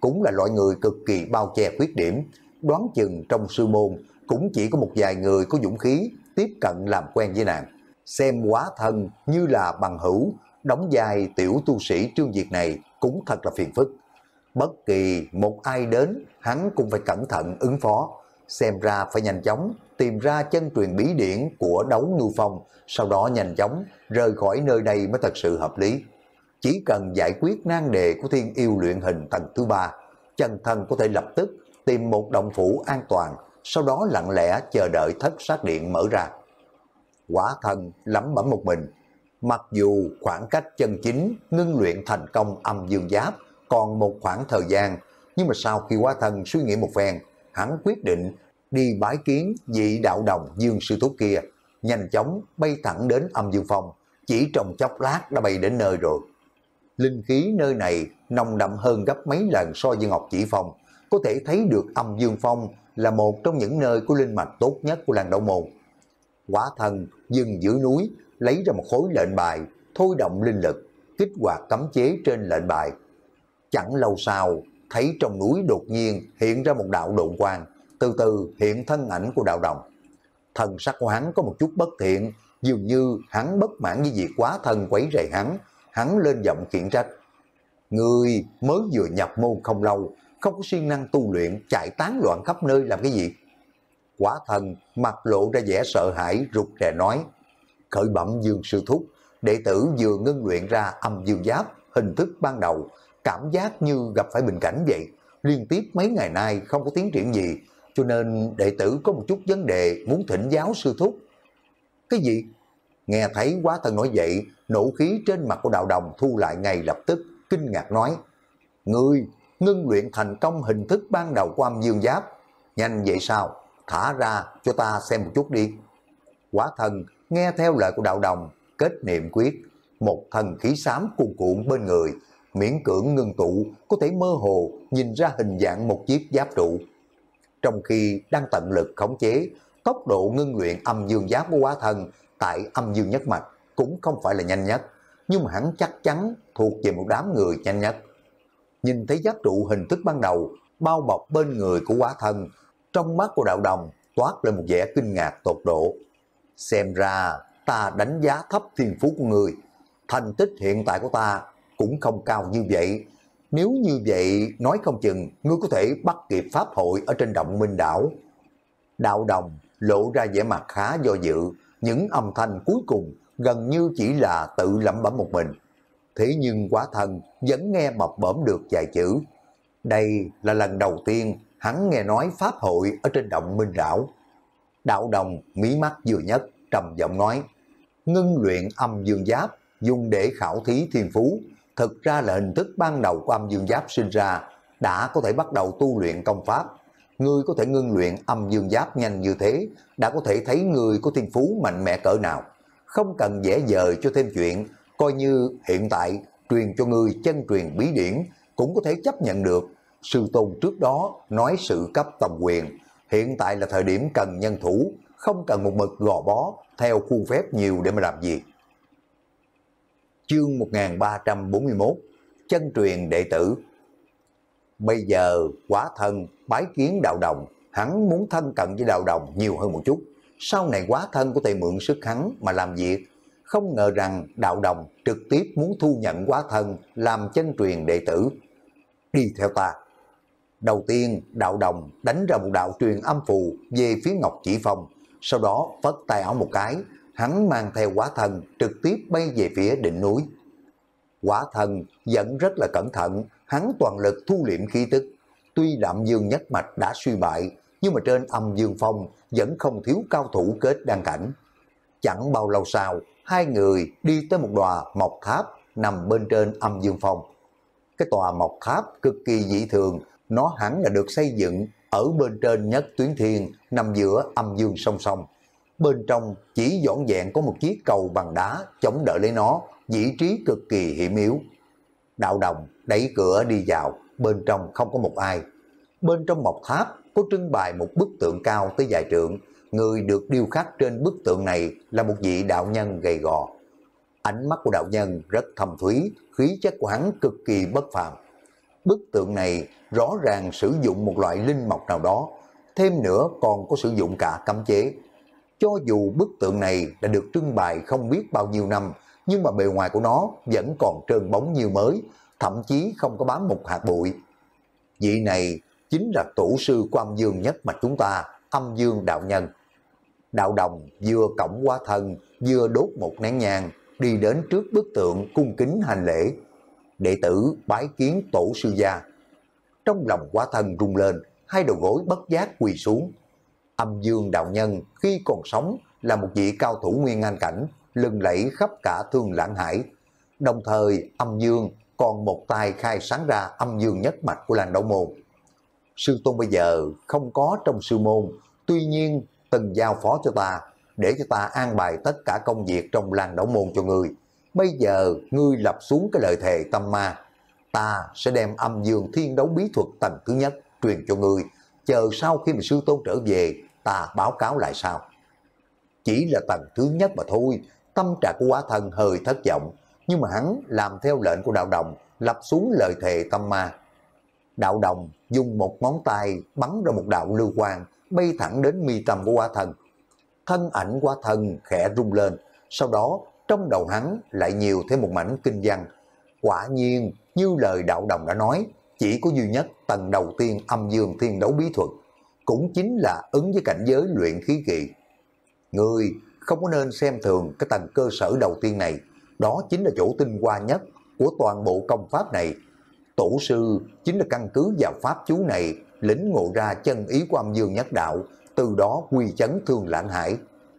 cũng là loại người cực kỳ bao che khuyết điểm, đoán chừng trong sư môn cũng chỉ có một vài người có dũng khí tiếp cận làm quen với nàng. Xem Quá Thân như là bằng hữu, đóng vai tiểu tu sĩ Trương Việt này cũng thật là phiền phức. Bất kỳ một ai đến, hắn cũng phải cẩn thận ứng phó, xem ra phải nhanh chóng tìm ra chân truyền bí điển của Đấu Ngưu Phong, sau đó nhanh chóng rời khỏi nơi đây mới thật sự hợp lý. Chỉ cần giải quyết nan đề của Thiên Yêu luyện hình tầng thứ ba, chân thân có thể lập tức tìm một động phủ an toàn, sau đó lặng lẽ chờ đợi thất sát điện mở ra. Quả Thân lẩm bẩm một mình, mặc dù khoảng cách chân chính ngưng luyện thành công âm dương giáp còn một khoảng thời gian, nhưng mà sau khi Quả Thân suy nghĩ một phen, hắn quyết định đi bái kiến vị đạo đồng Dương sư thúc kia, nhanh chóng bay thẳng đến âm dương phong, chỉ trong chốc lát đã bay đến nơi rồi. Linh khí nơi này nồng đậm hơn gấp mấy lần so với Ngọc Chỉ Phong, có thể thấy được âm dương phong là một trong những nơi có linh mạch tốt nhất của làng Đấu Môn. Quả Thân dừng giữa núi, lấy ra một khối lệnh bài, thôi động linh lực, kích hoạt cấm chế trên lệnh bài. Chẳng lâu sau, thấy trong núi đột nhiên hiện ra một đạo độn quang, từ từ hiện thân ảnh của đạo đồng. Thần sắc của hắn có một chút bất thiện, dường như hắn bất mãn với việc Quá Thân quấy rầy hắn, hắn lên giọng khiển trách. Người mới vừa nhập môn không lâu, không có siêng năng tu luyện, chạy tán loạn khắp nơi làm cái gì? Quá Thân mặt lộ ra vẻ sợ hãi, rụt rè nói, khởi bẩm Dương sư thúc, đệ tử vừa ngưng luyện ra âm dương giáp, hình thức ban đầu, cảm giác như gặp phải bình cảnh vậy, liên tiếp mấy ngày nay không có tiến triển gì, cho nên đệ tử có một chút vấn đề muốn thỉnh giáo sư thúc. Cái gì? Nghe thấy Quá Thân nói vậy, nộ khí trên mặt của đạo đồng thu lại ngay lập tức, kinh ngạc nói, ngươi ngưng luyện thành công hình thức ban đầu của âm dương giáp, nhanh vậy sao? Thả ra cho ta xem một chút đi. Quá Thân nghe theo lời của đạo đồng, kết niệm quyết, một thần khí xám cuồn cuộn bên người, miễn cưỡng ngưng tụ, có thể mơ hồ nhìn ra hình dạng một chiếc giáp trụ. Trong khi đang tận lực khống chế, tốc độ ngưng luyện âm dương giáp của Quá Thân tại âm dương nhất mạch cũng không phải là nhanh nhất, nhưng mà hắn chắc chắn thuộc về một đám người nhanh nhất. Nhìn thấy giáp trụ hình thức ban đầu bao bọc bên người của Quá Thân, trong mắt của đạo đồng toát lên một vẻ kinh ngạc tột độ. Xem ra ta đánh giá thấp thiên phú của người, thành tích hiện tại của ta cũng không cao như vậy. Nếu như vậy, nói không chừng ngươi có thể bắt kịp pháp hội ở trên động Minh Đảo. Đạo đồng lộ ra vẻ mặt khá do dự, những âm thanh cuối cùng gần như chỉ là tự lẩm bẩm một mình. Thế nhưng Quá Thân vẫn nghe mập bẩm được vài chữ. Đây là lần đầu tiên hắn nghe nói pháp hội ở trên động Minh Đảo. Đạo đồng mí mắt vừa nhất, trầm giọng nói, ngưng luyện âm dương giáp dùng để khảo thí thiên phú, thực ra là hình thức ban đầu của âm dương giáp sinh ra, đã có thể bắt đầu tu luyện công pháp. Ngươi có thể ngưng luyện âm dương giáp nhanh như thế, đã có thể thấy ngươi có thiên phú mạnh mẽ cỡ nào. Không cần dễ dời cho thêm chuyện, coi như hiện tại truyền cho ngươi chân truyền bí điển cũng có thể chấp nhận được. Sư tôn trước đó nói sự cấp tầm quyền, hiện tại là thời điểm cần nhân thủ, không cần một mực gò bó theo khuôn phép nhiều để mà làm gì. Chương một nghìn ba trăm bốn mươi mốt, chân truyền đệ tử. Bây giờ Quá Thân bái kiến đạo đồng, hắn muốn thân cận với đạo đồng nhiều hơn một chút, sau này Quá Thân có thể mượn sức hắn mà làm việc. Không ngờ rằng đạo đồng trực tiếp muốn thu nhận Quá Thân làm chân truyền đệ tử. Đi theo ta. Đầu tiên đạo đồng đánh ra một đạo truyền âm phù về phía Ngọc Chỉ Phong, sau đó phất tay áo một cái, hắn mang theo Quá Thân trực tiếp bay về phía đỉnh núi. Quá Thân vẫn rất là cẩn thận, hắn toàn lực thu liệm khí tức. Tuy âm dương nhất mạch đã suy bại, nhưng mà trên âm dương phong vẫn không thiếu cao thủ kết đan cảnh. Chẳng bao lâu sau, hai người đi tới một tòa mộc tháp nằm bên trên âm dương phong. Cái tòa mộc tháp cực kỳ dị thường, nó hẳn là được xây dựng ở bên trên nhất tuyến thiên, nằm giữa âm dương song song. Bên trong chỉ dọn dẹn có một chiếc cầu bằng đá chống đỡ lấy nó, vị trí cực kỳ hiểm yếu. Đạo đồng đẩy cửa đi vào, bên trong không có một ai. Bên trong mộc tháp có trưng bày một bức tượng cao tới vài trượng, người được điêu khắc trên bức tượng này là một vị đạo nhân gầy gò. Ánh mắt của đạo nhân rất thâm thúy, khí chất của hắn cực kỳ bất phàm. Bức tượng này rõ ràng sử dụng một loại linh mộc nào đó, thêm nữa còn có sử dụng cả cấm chế. Cho dù bức tượng này đã được trưng bày không biết bao nhiêu năm, nhưng mà bề ngoài của nó vẫn còn trơn bóng như mới, thậm chí không có bám một hạt bụi. Vị này chính là tổ sư của âm dương nhất mạch chúng ta, Âm Dương đạo nhân. Đạo Đồng vừa cõng hóa thân, vừa đốt một nén nhang, đi đến trước bức tượng cung kính hành lễ. Đệ tử bái kiến tổ sư gia. Trong lòng hóa thân rung lên, hai đầu gối bất giác quỳ xuống. Âm Dương đạo nhân khi còn sống là một vị cao thủ nguyên anh cảnh, lừng lẫy khắp cả Thương Lãng Hải. Đồng thời Âm Dương còn một tay khai sáng ra âm dương nhất mạch của Lan Đấu Môn. Sư tôn bây giờ không có trong sư môn, tuy nhiên từng giao phó cho ta, để cho ta an bài tất cả công việc trong Lan Đấu Môn cho ngươi. Bây giờ ngươi lập xuống cái lời thề tâm ma, ta sẽ đem âm dương thiên đấu bí thuật tầng thứ nhất truyền cho ngươi, chờ sau khi mà sư tôn trở về, ta báo cáo lại sau. Chỉ là tầng thứ nhất mà thôi, tâm trạng của hóa thân hơi thất vọng, nhưng mà hắn làm theo lệnh của Đạo Đồng, lập xuống lời thề tâm ma. Đạo Đồng dùng một ngón tay bắn ra một đạo lưu quang, bay thẳng đến mi tâm của hóa thân. Thân ảnh hóa thân khẽ rung lên, sau đó trong đầu hắn lại nhiều thêm một mảnh kinh văn. Quả nhiên như lời Đạo Đồng đã nói, chỉ có duy nhất tầng đầu tiên âm dương thiên đấu bí thuật, cũng chính là ứng với cảnh giới luyện khí kỳ. Ngươi không có nên xem thường cái tầng cơ sở đầu tiên này, đó chính là chỗ tinh hoa nhất của toàn bộ công pháp này. Tổ sư chính là căn cứ vào pháp chú này lĩnh ngộ ra chân ý của âm dương nhất đạo, từ đó quy chấn Thương Lãng Hải.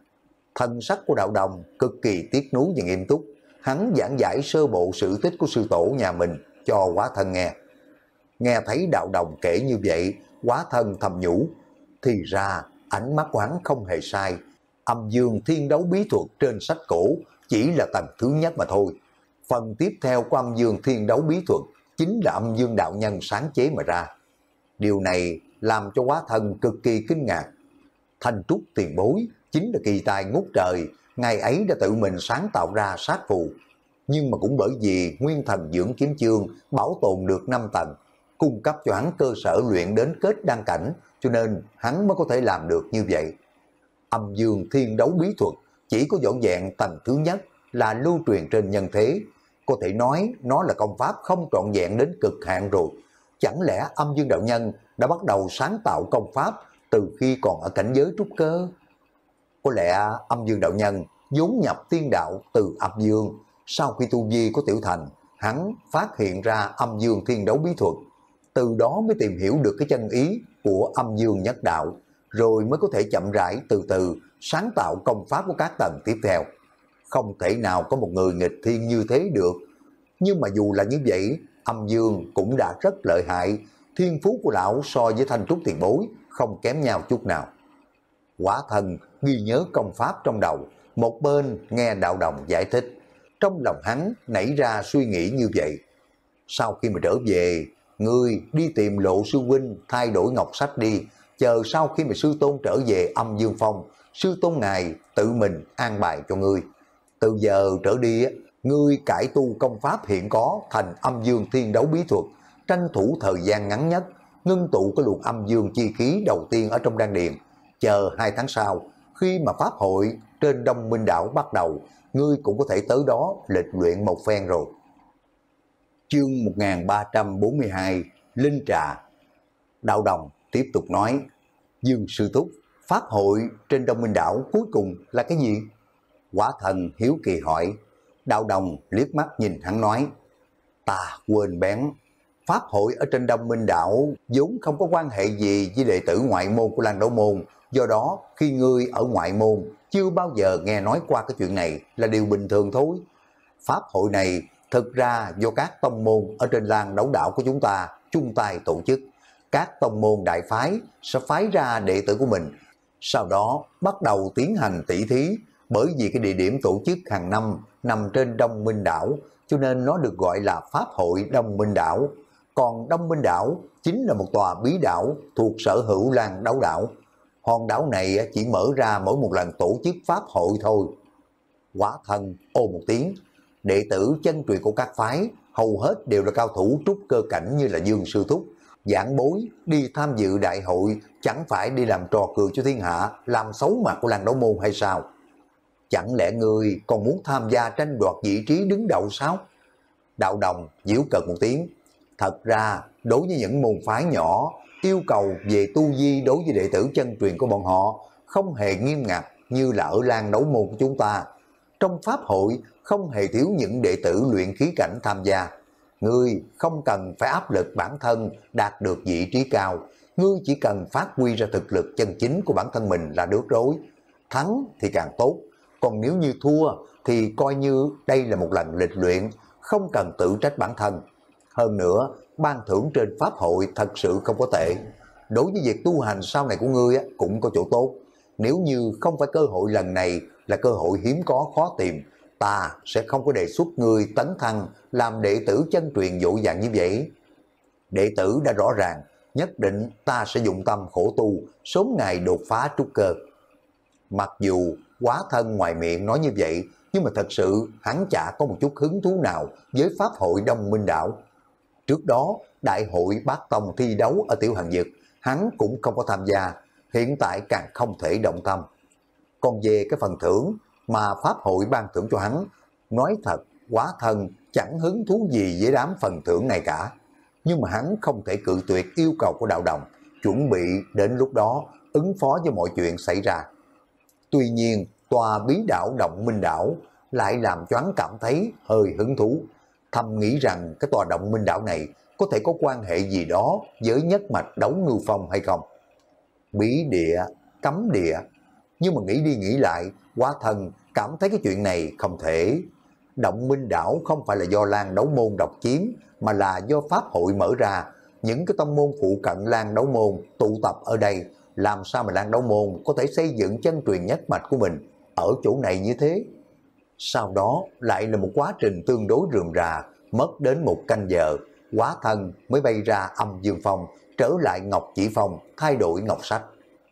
Thân sắc của Đạo Đồng cực kỳ tiếc nuối và nghiêm túc, hắn giảng giải sơ bộ sự tích của sư tổ nhà mình cho hóa thân nghe. Nghe thấy Đạo Đồng kể như vậy, hóa thân thầm nhủ, thì ra ánh mắt của hắn không hề sai, âm dương thiên đấu bí thuật trên sách cổ chỉ là tầng thứ nhất mà thôi. Phần tiếp theo của âm dương thiên đấu bí thuật chính là âm dương đạo nhân sáng chế mà ra. Điều này làm cho hóa thân cực kỳ kinh ngạc. Thanh Trúc tiền bối chính là kỳ tài ngút trời, ngày ấy đã tự mình sáng tạo ra sát phù. Nhưng mà cũng bởi vì nguyên thần dưỡng kiếm chương bảo tồn được năm tầng, cung cấp cho hắn cơ sở luyện đến kết đăng cảnh, cho nên hắn mới có thể làm được như vậy. Âm dương thiên đấu bí thuật chỉ có vỏn vẹn tầng thứ nhất là lưu truyền trên nhân thế, có thể nói nó là công pháp không trọn vẹn đến cực hạn rồi. Chẳng lẽ âm dương đạo nhân đã bắt đầu sáng tạo công pháp từ khi còn ở cảnh giới trúc cơ? Có lẽ âm dương đạo nhân vốn nhập tiên đạo từ âm dương, sau khi tu vi của tiểu thành, hắn phát hiện ra âm dương thiên đấu bí thuật, từ đó mới tìm hiểu được cái chân ý của âm dương nhất đạo, rồi mới có thể chậm rãi từ từ sáng tạo công pháp của các tầng tiếp theo. Không thể nào có một người nghịch thiên như thế được. Nhưng mà dù là như vậy, âm dương cũng đã rất lợi hại, thiên phú của lão so với Thanh Trúc tiền bối không kém nhau chút nào. Quả thần ghi nhớ công pháp trong đầu, một bên nghe Đạo Đồng giải thích, trong lòng hắn nảy ra suy nghĩ như vậy. Sau khi mà trở về, ngươi đi tìm Lộ sư huynh thay đổi ngọc sách đi, chờ sau khi mà sư tôn trở về Âm Dương Phong, sư tôn ngài tự mình an bài cho ngươi. Từ giờ trở đi, ngươi cải tu công pháp hiện có thành âm dương thiên đấu bí thuật, tranh thủ thời gian ngắn nhất, ngưng tụ cái luồng âm dương chi khí đầu tiên ở trong đan điền. Chờ hai tháng sau, khi mà pháp hội trên Đông Minh Đảo bắt đầu, ngươi cũng có thể tới đó lịch luyện một phen rồi. Chương một nghìn ba trăm bốn mươi hai, Linh Trà. Đạo Đồng tiếp tục nói, Dương sư thúc, pháp hội trên Đông Minh Đảo cuối cùng là cái gì? Quả thần hiếu kỳ hỏi. Đạo Đồng liếc mắt nhìn hắn nói, ta quên bén, pháp hội ở trên Đông Minh Đảo vốn không có quan hệ gì với đệ tử ngoại môn của Lan Đấu Môn, do đó khi ngươi ở ngoại môn chưa bao giờ nghe nói qua cái chuyện này là điều bình thường thôi. Pháp hội này thực ra do các tông môn ở trên Lan Đấu Đảo của chúng ta chung tay tổ chức, các tông môn đại phái sẽ phái ra đệ tử của mình, sau đó bắt đầu tiến hành tỷ thí. Bởi vì cái địa điểm tổ chức hàng năm nằm trên Đông Minh Đảo, cho nên nó được gọi là Pháp hội Đông Minh Đảo. Còn Đông Minh Đảo chính là một tòa bí đảo thuộc sở hữu Lan Đấu Đảo. Hòn đảo này chỉ mở ra mỗi một lần tổ chức pháp hội thôi. Quả thần ồ một tiếng, đệ tử chân truyền của các phái hầu hết đều là cao thủ trúc cơ cảnh như là Dương sư thúc, Giảng bối đi tham dự đại hội chẳng phải đi làm trò cười cho thiên hạ, làm xấu mặt của làng đấu môn hay sao? Chẳng lẽ ngươi còn muốn tham gia tranh đoạt vị trí đứng đầu sao? Đạo Đồng giễu cợt một tiếng. Thật ra, đối với những môn phái nhỏ, yêu cầu về tu vi đối với đệ tử chân truyền của bọn họ không hề nghiêm ngặt như là ở làng đấu môn của chúng ta. Trong pháp hội không hề thiếu những đệ tử luyện khí cảnh tham gia. Ngươi không cần phải áp lực bản thân đạt được vị trí cao, ngươi chỉ cần phát huy ra thực lực chân chính của bản thân mình là được rồi. Thắng thì càng tốt, còn nếu như thua thì coi như đây là một lần lịch luyện, không cần tự trách bản thân. Hơn nữa, ban thưởng trên pháp hội thật sự không có tệ. Đối với việc tu hành sau này của ngươi cũng có chỗ tốt. Nếu như không phải cơ hội lần này là cơ hội hiếm có khó tìm, ta sẽ không có đề xuất ngươi tấn thăng làm đệ tử chân truyền dội dàng như vậy. Đệ tử đã rõ ràng, nhất định ta sẽ dụng tâm khổ tu, sớm ngày đột phá trúc cơ. Mặc dù Quá Thân ngoài miệng nói như vậy, nhưng mà thật sự hắn chả có một chút hứng thú nào với pháp hội Đông Minh Đảo. Trước đó, đại hội Bát Tông thi đấu ở Tiểu Hằng Dực, hắn cũng không có tham gia, hiện tại càng không thể động tâm. Còn về cái phần thưởng mà pháp hội ban thưởng cho hắn, nói thật, Quá Thân chẳng hứng thú gì với đám phần thưởng này cả. Nhưng mà hắn không thể cự tuyệt yêu cầu của Đạo Đồng, chuẩn bị đến lúc đó ứng phó với mọi chuyện xảy ra. Tuy nhiên, tòa bí đảo Động Minh Đảo lại làm cho hắn cảm thấy hơi hứng thú, thầm nghĩ rằng cái tòa Động Minh Đảo này có thể có quan hệ gì đó với nhất mạch Đấu Ngưu Phong hay không. Bí địa, cấm địa, nhưng mà nghĩ đi nghĩ lại, Quá Thân cảm thấy cái chuyện này không thể. Động Minh Đảo không phải là do Lan Đấu Môn độc chiếm, mà là do pháp hội mở ra. Những cái tông môn phụ cận Lan Đấu Môn tụ tập ở đây, làm sao mà Lan Đấu Môn có thể xây dựng chân truyền nhất mạch của mình ở chỗ này như thế? Sau đó lại là một quá trình tương đối rườm rà, mất đến một canh giờ, Quá Thân mới bay ra Âm Dương Phong, trở lại Ngọc Chỉ Phong, thay đổi ngọc sách.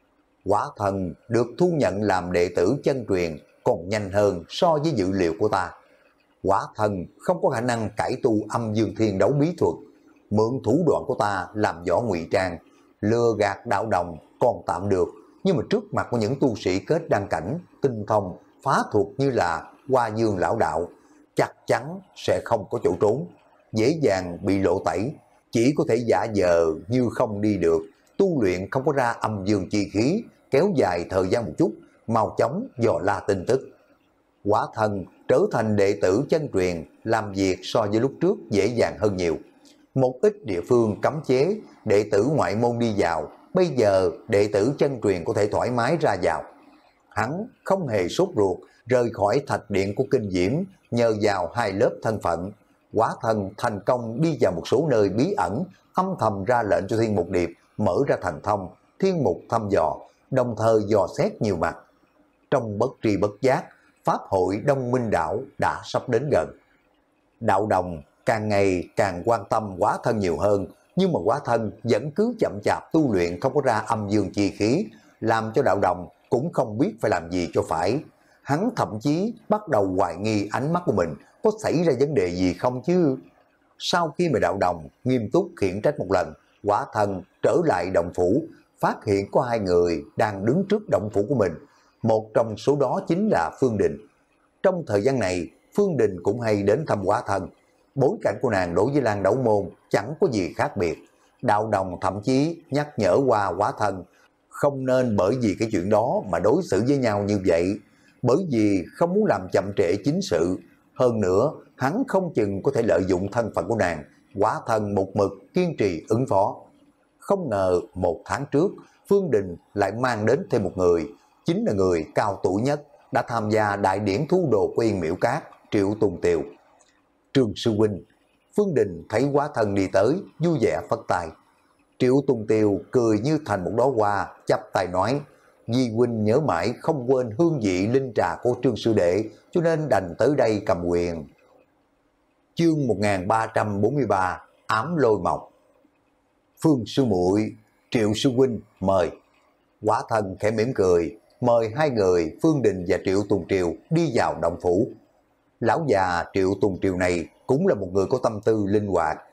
Quá Thân được thu nhận làm đệ tử chân truyền còn nhanh hơn so với dữ liệu của ta. Quá Thân không có khả năng cải tu Âm Dương Thiên Đấu bí thuật, mượn thủ đoạn của ta làm võ ngụy trang, lừa gạt Đạo Đồng còn tạm được, nhưng mà trước mặt của những tu sĩ kết đăng cảnh, tinh thông, phá thuật như là Hoa Dương lão đạo, chắc chắn sẽ không có chỗ trốn, dễ dàng bị lộ tẩy, chỉ có thể giả vờ như không đi được, tu luyện không có ra âm dương chi khí, kéo dài thời gian một chút, mau chóng dò la tin tức. Quá Thân trở thành đệ tử chân truyền, làm việc so với lúc trước dễ dàng hơn nhiều. Một ít địa phương cấm chế, đệ tử ngoại môn đi vào, bây giờ đệ tử chân truyền có thể thoải mái ra vào. Hắn không hề sốt ruột, rời khỏi thạch điện của Kinh Diễm, nhờ vào hai lớp thân phận. Quá Thân thành công đi vào một số nơi bí ẩn, âm thầm ra lệnh cho Thiên Mục Điệp mở ra thành thông, Thiên Mục thăm dò, đồng thời dò xét nhiều mặt. Trong bất tri bất giác, pháp hội Đông Minh Đảo đã sắp đến gần. Đạo Đồng càng ngày càng quan tâm Quá Thân nhiều hơn, nhưng mà Quá Thân vẫn cứ chậm chạp tu luyện, không có ra âm dương chi khí, làm cho Đạo Đồng cũng không biết phải làm gì cho phải. Hắn thậm chí bắt đầu hoài nghi ánh mắt của mình có xảy ra vấn đề gì không chứ. Sau khi mà Đạo Đồng nghiêm túc khiển trách một lần, Quá Thân trở lại động phủ, phát hiện có hai người đang đứng trước động phủ của mình. Một trong số đó chính là Phương Đình. Trong thời gian này, Phương Đình cũng hay đến thăm Quá Thân. Bối cảnh của nàng đối với Lan Đấu Môn chẳng có gì khác biệt. Đạo Đồng thậm chí nhắc nhở qua Quá Thân không nên bởi vì cái chuyện đó mà đối xử với nhau như vậy, bởi vì không muốn làm chậm trễ chính sự. Hơn nữa, hắn không chừng có thể lợi dụng thân phận của nàng. Quá Thân một mực kiên trì ứng phó. Không ngờ một tháng trước, Phương Đình lại mang đến thêm một người, chính là người cao tuổi nhất đã tham gia đại điển thu đồ của Yên Miễu Cát, Triệu Tùng Tiều. Trương sư huynh. Phương Đình thấy Quá Thân đi tới, vui vẻ phất tay. Triệu Tùng Tiều cười như thành một đóa hoa, chắp tay nói: Di huynh nhớ mãi không quên hương vị linh trà của Trương sư đệ, cho nên đành tới đây cầm quyền. Chương một nghìn ba trăm bốn mươi ba, ám lôi mộc. Phương sư muội, Triệu sư huynh mời. Quá Thân khẽ mỉm cười, mời hai người Phương Đình và Triệu Tùng Triều đi vào động phủ. Lão già Triệu Tùng Triều này cũng là một người có tâm tư linh hoạt.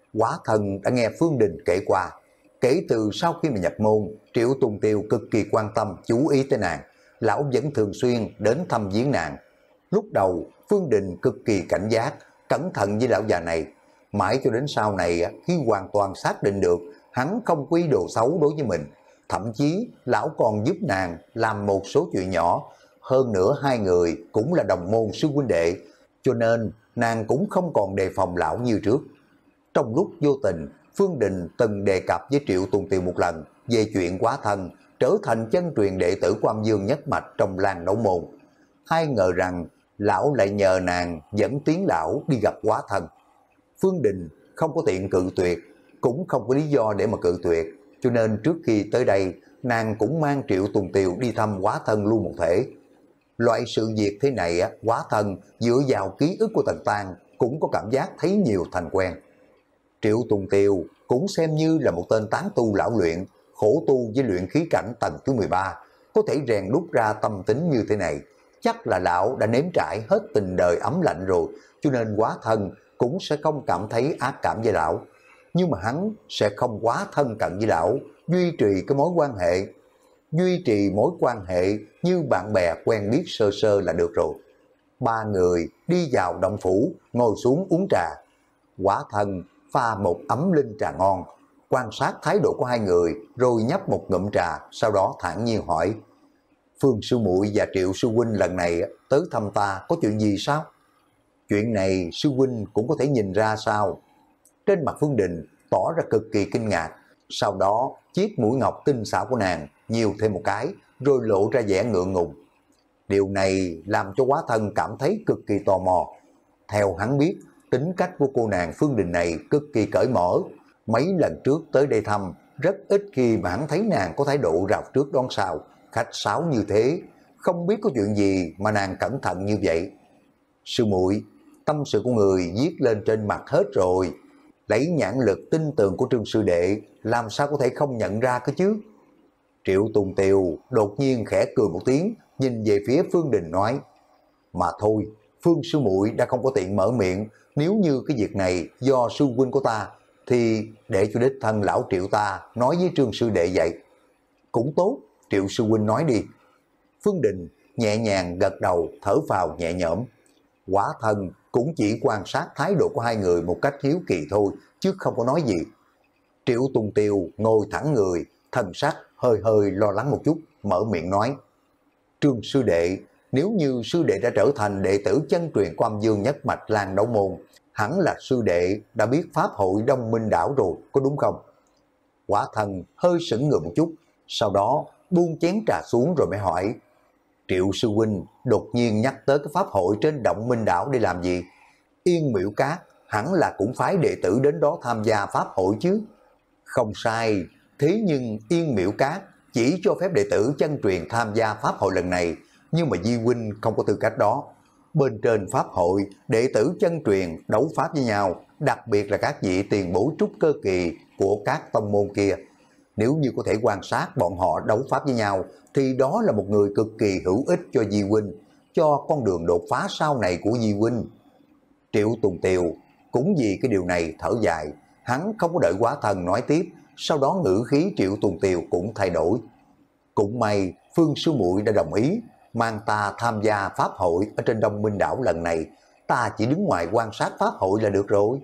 Quả Thần đã nghe Phương Đình kể qua, kể từ sau khi mà nhập môn, Triệu Tùng Tiêu cực kỳ quan tâm chú ý tới nàng, lão vẫn thường xuyên đến thăm viếng nàng. Lúc đầu Phương Đình cực kỳ cảnh giác, cẩn thận với lão già này, mãi cho đến sau này khi hoàn toàn xác định được hắn không có ý đồ xấu đối với mình, thậm chí lão còn giúp nàng làm một số chuyện nhỏ, hơn nữa hai người cũng là đồng môn sư huynh đệ, cho nên nàng cũng không còn đề phòng lão như trước. Trong lúc vô tình, Phương Đình từng đề cập với Triệu Tùng Tiêu một lần về chuyện Quá Thân trở thành chân truyền đệ tử của Âm Dương nhất mạch trong làng Đấu Môn. Ai ngờ rằng lão lại nhờ nàng dẫn tiến lão đi gặp Quá Thân. Phương Đình không có tiện cự tuyệt, cũng không có lý do để mà cự tuyệt, cho nên trước khi tới đây, nàng cũng mang Triệu Tùng Tiêu đi thăm Quá Thân luôn một thể. Loại sự việc thế này, Quá Thân dựa vào ký ức của Tần Tang cũng có cảm giác thấy nhiều thành quen. Triệu Tùng Tiêu cũng xem như là một tên tán tu lão luyện, khổ tu với luyện khí cảnh tầng thứ mười ba, có thể rèn đúc ra tâm tính như thế này, chắc là lão đã nếm trải hết tình đời ấm lạnh rồi, cho nên Quá Thân cũng sẽ không cảm thấy ác cảm với lão. Nhưng mà hắn sẽ không quá thân cận với lão, duy trì cái mối quan hệ, duy trì mối quan hệ như bạn bè quen biết sơ sơ là được rồi. Ba người đi vào động phủ, ngồi xuống uống trà. Quá Thân pha một ấm linh trà ngon, quan sát thái độ của hai người, rồi nhấp một ngụm trà, sau đó thản nhiên hỏi: Phương sư muội và Triệu sư huynh lần này tới thăm ta có chuyện gì sao? Chuyện này sư huynh cũng có thể nhìn ra sao? Trên mặt Phương Đình tỏ ra cực kỳ kinh ngạc, sau đó chiếc mũi ngọc tinh xảo của nàng nhiều thêm một cái, rồi lộ ra vẻ ngượng ngùng. Điều này làm cho Quá Thân cảm thấy cực kỳ tò mò. Theo hắn biết, tính cách của cô nàng Phương Đình này cực kỳ cởi mở. Mấy lần trước tới đây thăm, rất ít khi mà hắn thấy nàng có thái độ rào trước đón sau, khách sáo như thế. Không biết có chuyện gì mà nàng cẩn thận như vậy. Sư muội, tâm sự của người viết lên trên mặt hết rồi. Lấy nhãn lực tin tưởng của Trương sư đệ, làm sao có thể không nhận ra cơ chứ? Triệu Tùng Tiêu đột nhiên khẽ cười một tiếng, nhìn về phía Phương Đình nói: Mà thôi, Phương sư muội đã không có tiện mở miệng, nếu như cái việc này do sư huynh của ta, thì để cho đích thân lão Triệu ta nói với Trương sư đệ vậy. Cũng tốt, Triệu sư huynh nói đi. Phương Đình nhẹ nhàng gật đầu, thở phào nhẹ nhõm. Quá Thân cũng chỉ quan sát thái độ của hai người một cách hiếu kỳ thôi, chứ không có nói gì. Triệu Tùng Tiêu ngồi thẳng người, thần sắc hơi hơi lo lắng một chút, mở miệng nói: Trương sư đệ, nếu như sư đệ đã trở thành đệ tử chân truyền của Âm Dương nhất mạch làng Đấu Môn, hẳn là sư đệ đã biết pháp hội Đông Minh Đảo rồi, có đúng không? Quá Thân hơi sững người một chút, sau đó buông chén trà xuống rồi mới hỏi: Triệu sư huynh đột nhiên nhắc tới cái pháp hội trên Động Minh Đảo để làm gì? Yên Miễu Cát hẳn là cũng phái đệ tử đến đó tham gia pháp hội chứ? Không sai, thế nhưng Yên Miễu Cát chỉ cho phép đệ tử chân truyền tham gia pháp hội lần này, nhưng mà Di huynh không có tư cách đó. Bên trên pháp hội, đệ tử chân truyền đấu pháp với nhau, đặc biệt là các vị tiền bối trúc cơ kỳ của các tông môn kia. Nếu như có thể quan sát bọn họ đấu pháp với nhau, thì đó là một người cực kỳ hữu ích cho Di huynh, cho con đường đột phá sau này của Di huynh. Triệu Tùng Tiêu cũng vì cái điều này thở dài, hắn không có đợi Quá Thân nói tiếp, sau đó ngữ khí Triệu Tùng Tiêu cũng thay đổi. Cũng may Phương sư muội đã đồng ý mang ta tham gia pháp hội ở trên Đông Minh Đảo lần này, ta chỉ đứng ngoài quan sát pháp hội là được rồi.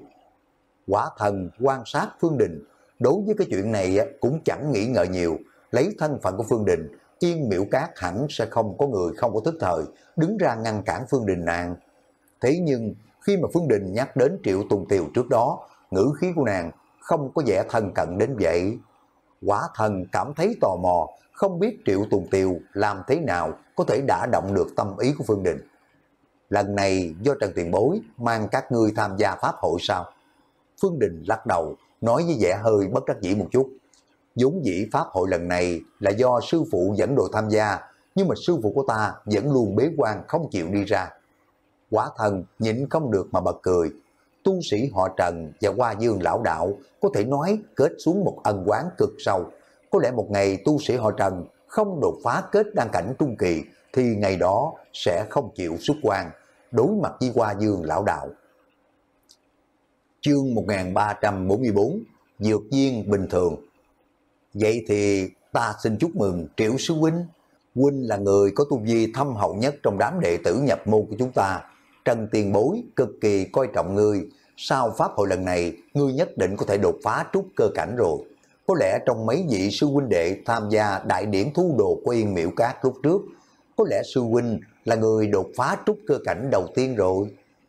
Quá Thân quan sát Phương Đình, đối với cái chuyện này cũng chẳng nghĩ ngợi nhiều, lấy thân phận của Phương Đình, Yên Miễu Cát hẳn sẽ không có người không có tức thời đứng ra ngăn cản Phương Đình nàng. Thế nhưng khi mà Phương Đình nhắc đến Triệu Tùng Tiêu trước đó, ngữ khí của nàng không có vẻ thân cận đến vậy. Quá Thân cảm thấy tò mò, không biết Triệu Tùng Tiêu làm thế nào có thể đả động được tâm ý của Phương Đình. Lần này do Trần Tiền Bối mang các ngươi tham gia pháp hội sao? Phương Đình lắc đầu, nói với vẻ hơi bất đắc dĩ một chút. Vốn dĩ pháp hội lần này là do sư phụ dẫn đội tham gia, nhưng mà sư phụ của ta vẫn luôn bế quan không chịu đi ra. Quá Thân nhịn không được mà bật cười. Tu sĩ họ Trần và Hoa Dương lão đạo có thể nói kết xuống một ân oán cực sâu. Có lẽ một ngày tu sĩ họ Trần không đột phá kết đan cảnh trung kỳ, thì ngày đó sẽ không chịu xuất quan đối mặt với Hoa Dương lão đạo. Chương một nghìn ba trăm bốn mươi bốn, Dược viên bình thường. Vậy thì ta xin chúc mừng Triệu sư huynh. Huynh là người có tu vi thâm hậu nhất trong đám đệ tử nhập môn của chúng ta. Trần tiền bối cực kỳ coi trọng ngươi. Sau pháp hội lần này, ngươi nhất định có thể đột phá trúc cơ cảnh rồi. Có lẽ trong mấy vị sư huynh đệ tham gia đại điển thu đồ của Yên Miễu Cát lúc trước, có lẽ sư huynh là người đột phá trúc cơ cảnh đầu tiên rồi.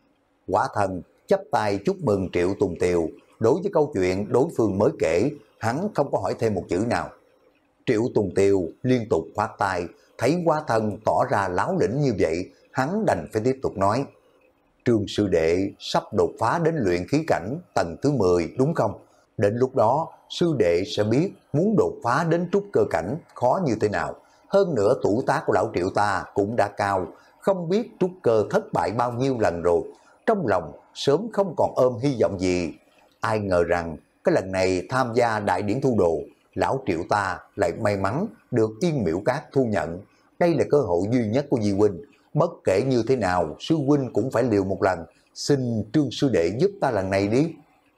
Quả thần chắp tay chúc mừng Triệu Tùng Tiều. Đối với câu chuyện đối phương mới kể, hắn không có hỏi thêm một chữ nào. Triệu Tùng Tiều liên tục khoát tay, thấy Quá Thân tỏ ra láo lĩnh như vậy, hắn đành phải tiếp tục nói. Trương sư đệ sắp đột phá đến luyện khí cảnh tầng thứ mười đúng không? Đến lúc đó, sư đệ sẽ biết muốn đột phá đến trúc cơ cảnh khó như thế nào. Hơn nữa tuổi tác của lão Triệu ta cũng đã cao, không biết trúc cơ thất bại bao nhiêu lần rồi. Trong lòng sớm không còn ôm hy vọng gì. Ai ngờ rằng cái lần này tham gia đại điển thu đồ, lão Triệu ta lại may mắn được Yên Miễu Cát thu nhận. Đây là cơ hội duy nhất của Di huynh. Bất kể như thế nào, sư huynh cũng phải liều một lần. Xin Trương sư đệ giúp ta lần này đi.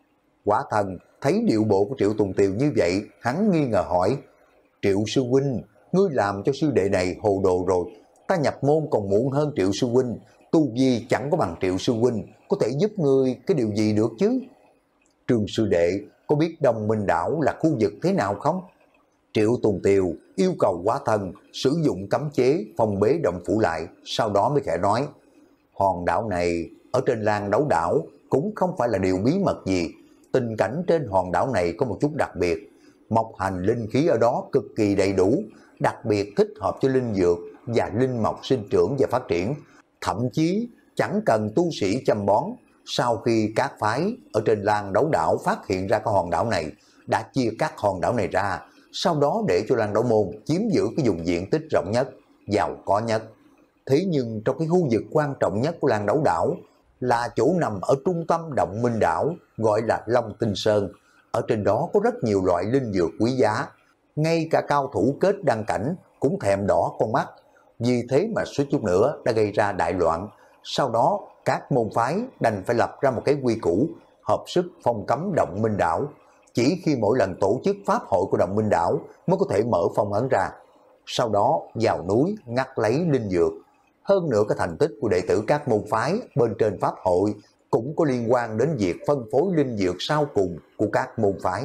Quả thần thấy điệu bộ của Triệu Tùng Tiều như vậy, hắn nghi ngờ hỏi. Triệu sư huynh, ngươi làm cho sư đệ này hồ đồ rồi. Ta nhập môn còn muộn hơn Triệu sư huynh. Tu vi chẳng có bằng Triệu sư huynh, có thể giúp ngươi cái điều gì được chứ? Trương sư đệ có biết Đông Minh đảo là khu vực thế nào không? Triệu Tùng Tiều yêu cầu Quá Thân sử dụng cấm chế phong bế động phủ lại, sau đó mới khẽ nói. Hòn đảo này ở trên Lan Đấu đảo cũng không phải là điều bí mật gì. Tình cảnh trên hòn đảo này có một chút đặc biệt. Mộc hành linh khí ở đó cực kỳ đầy đủ, đặc biệt thích hợp cho linh dược và linh mộc sinh trưởng và phát triển. Thậm chí chẳng cần tu sĩ chăm bón. Sau khi các phái ở trên Lan Đấu đảo phát hiện ra cái hòn đảo này, đã chia các hòn đảo này ra, sau đó để cho Lan Đấu môn chiếm giữ cái vùng diện tích rộng nhất, giàu có nhất. Thế nhưng trong cái khu vực quan trọng nhất của Lan Đấu đảo là chỗ nằm ở trung tâm động Minh đảo, gọi là Long Tinh Sơn. Ở trên đó có rất nhiều loại linh dược quý giá, ngay cả cao thủ kết đăng cảnh cũng thèm đỏ con mắt. Vì thế mà suýt chút nữa đã gây ra đại loạn. Sau đó các môn phái đành phải lập ra một cái quy củ, hợp sức phong cấm động Minh đảo. Chỉ khi mỗi lần tổ chức pháp hội của động Minh đảo mới có thể mở phong ấn ra. Sau đó vào núi ngắt lấy linh dược. Hơn nữa cái thành tích của đệ tử các môn phái bên trên pháp hội cũng có liên quan đến việc phân phối linh dược sau cùng của các môn phái.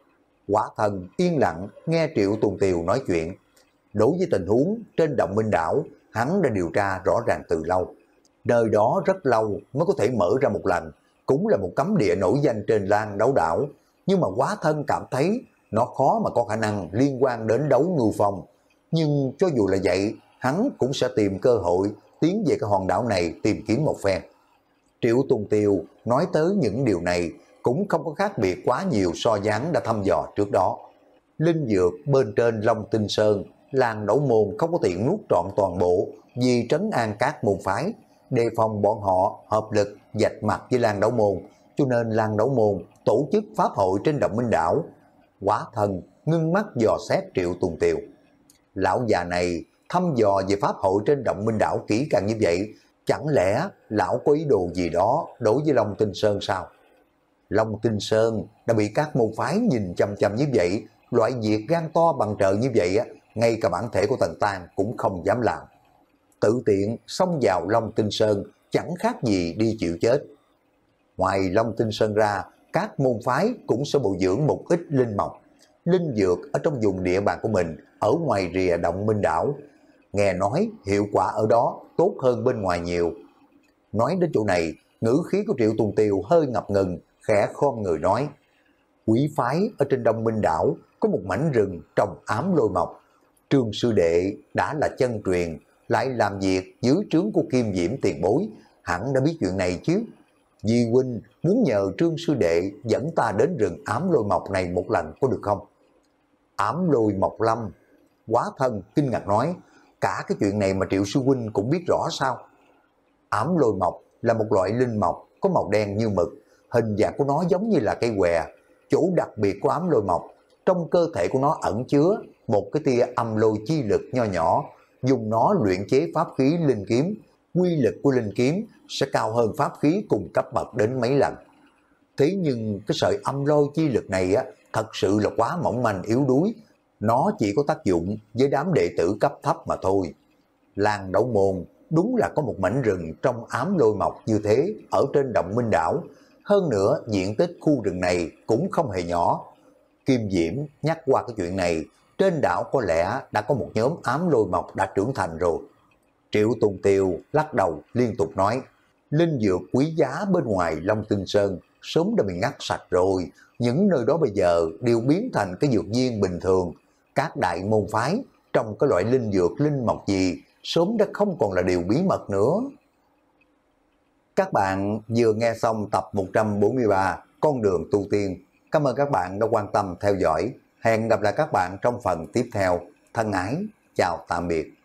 Quả thần yên lặng nghe Triệu Tùng Tiều nói chuyện. Đối với tình huống trên động Minh đảo, hắn đã điều tra rõ ràng từ lâu. Nơi đó rất lâu mới có thể mở ra một lần, cũng là một cấm địa nổi danh trên Lan Đấu đảo. Nhưng mà Quá Thân cảm thấy nó khó mà có khả năng liên quan đến đấu ngưu phong. Nhưng cho dù là vậy, hắn cũng sẽ tìm cơ hội tiến về cái hòn đảo này tìm kiếm một phen. Triệu Tùng Tiều nói tới những điều này cũng không có khác biệt quá nhiều so với hắn đã thăm dò trước đó. Linh dược bên trên Long Tinh Sơn, Lan Đấu môn không có tiện nuốt trọn toàn bộ vì trấn an các môn phái, đề phòng bọn họ hợp lực vạch mặt với Lan Đấu môn, cho nên Lan Đấu môn tổ chức pháp hội trên động Minh đảo. Quả thần ngưng mắt dò xét Triệu Tùng Tiều. Lão già này thăm dò về pháp hội trên động Minh đảo kỹ càng như vậy, chẳng lẽ lão có ý đồ gì đó đối với Long Tinh Sơn sao? Long Tinh Sơn đã bị các môn phái nhìn chăm chăm như vậy, loại việc gan to bằng trời như vậy á, ngay cả bản thể của Tần Tang cũng không dám làm. Tự tiện xông vào Long Tinh Sơn chẳng khác gì đi chịu chết. Ngoài Long Tinh Sơn ra, các môn phái cũng sẽ bồi dưỡng một ít linh mộc, linh dược ở trong vùng địa bàn của mình, ở ngoài rìa động Minh đảo. Nghe nói hiệu quả ở đó tốt hơn bên ngoài nhiều. Nói đến chỗ này, ngữ khí của Triệu Tùng Tiều hơi ngập ngừng, khẽ khom người nói. Quý phái ở trên Đông Minh đảo có một mảnh rừng trồng ám lôi mộc. Trương sư đệ đã là chân truyền, lại làm việc dưới trướng của Kim Diễm tiền bối, hẳn đã biết chuyện này chứ. Di huynh muốn nhờ Trương sư đệ dẫn ta đến rừng ám lôi mộc này một lần có được không? Ám lôi mộc lâm. Quá Thân kinh ngạc nói, cả cái chuyện này mà Triệu sư huynh cũng biết rõ sao? Ám lôi mộc là một loại linh mộc có màu đen như mực, hình dạng của nó giống như là cây què. Chỗ đặc biệt của ám lôi mộc, trong cơ thể của nó ẩn chứa một cái tia âm lôi chi lực nho nhỏ, dùng nó luyện chế pháp khí linh kiếm, quy lực của linh kiếm sẽ cao hơn pháp khí cùng cấp bậc đến mấy lần. Thế nhưng cái sợi âm lôi chi lực này á, thật sự là quá mỏng manh yếu đuối. Nó chỉ có tác dụng với đám đệ tử cấp thấp mà thôi. Làng Đậu Môn đúng là có một mảnh rừng trong ám lôi mộc như thế ở trên Động Minh Đảo. Hơn nữa diện tích khu rừng này cũng không hề nhỏ. Kim Diễm nhắc qua cái chuyện này, trên đảo có lẽ đã có một nhóm ám lôi mộc đã trưởng thành rồi. Triệu Tùng Tiêu lắc đầu liên tục nói, linh dược quý giá bên ngoài Long Tinh Sơn sớm đã bị ngắt sạch rồi, những nơi đó bây giờ đều biến thành cái dược viên bình thường. Các đại môn phái trong cái loại linh dược linh mộc gì sớm đã không còn là điều bí mật nữa. Các bạn vừa nghe xong tập một trăm bốn mươi ba Con đường tu tiên. Cảm ơn các bạn đã quan tâm theo dõi. Hẹn gặp lại các bạn trong phần tiếp theo. Thân ái, chào tạm biệt.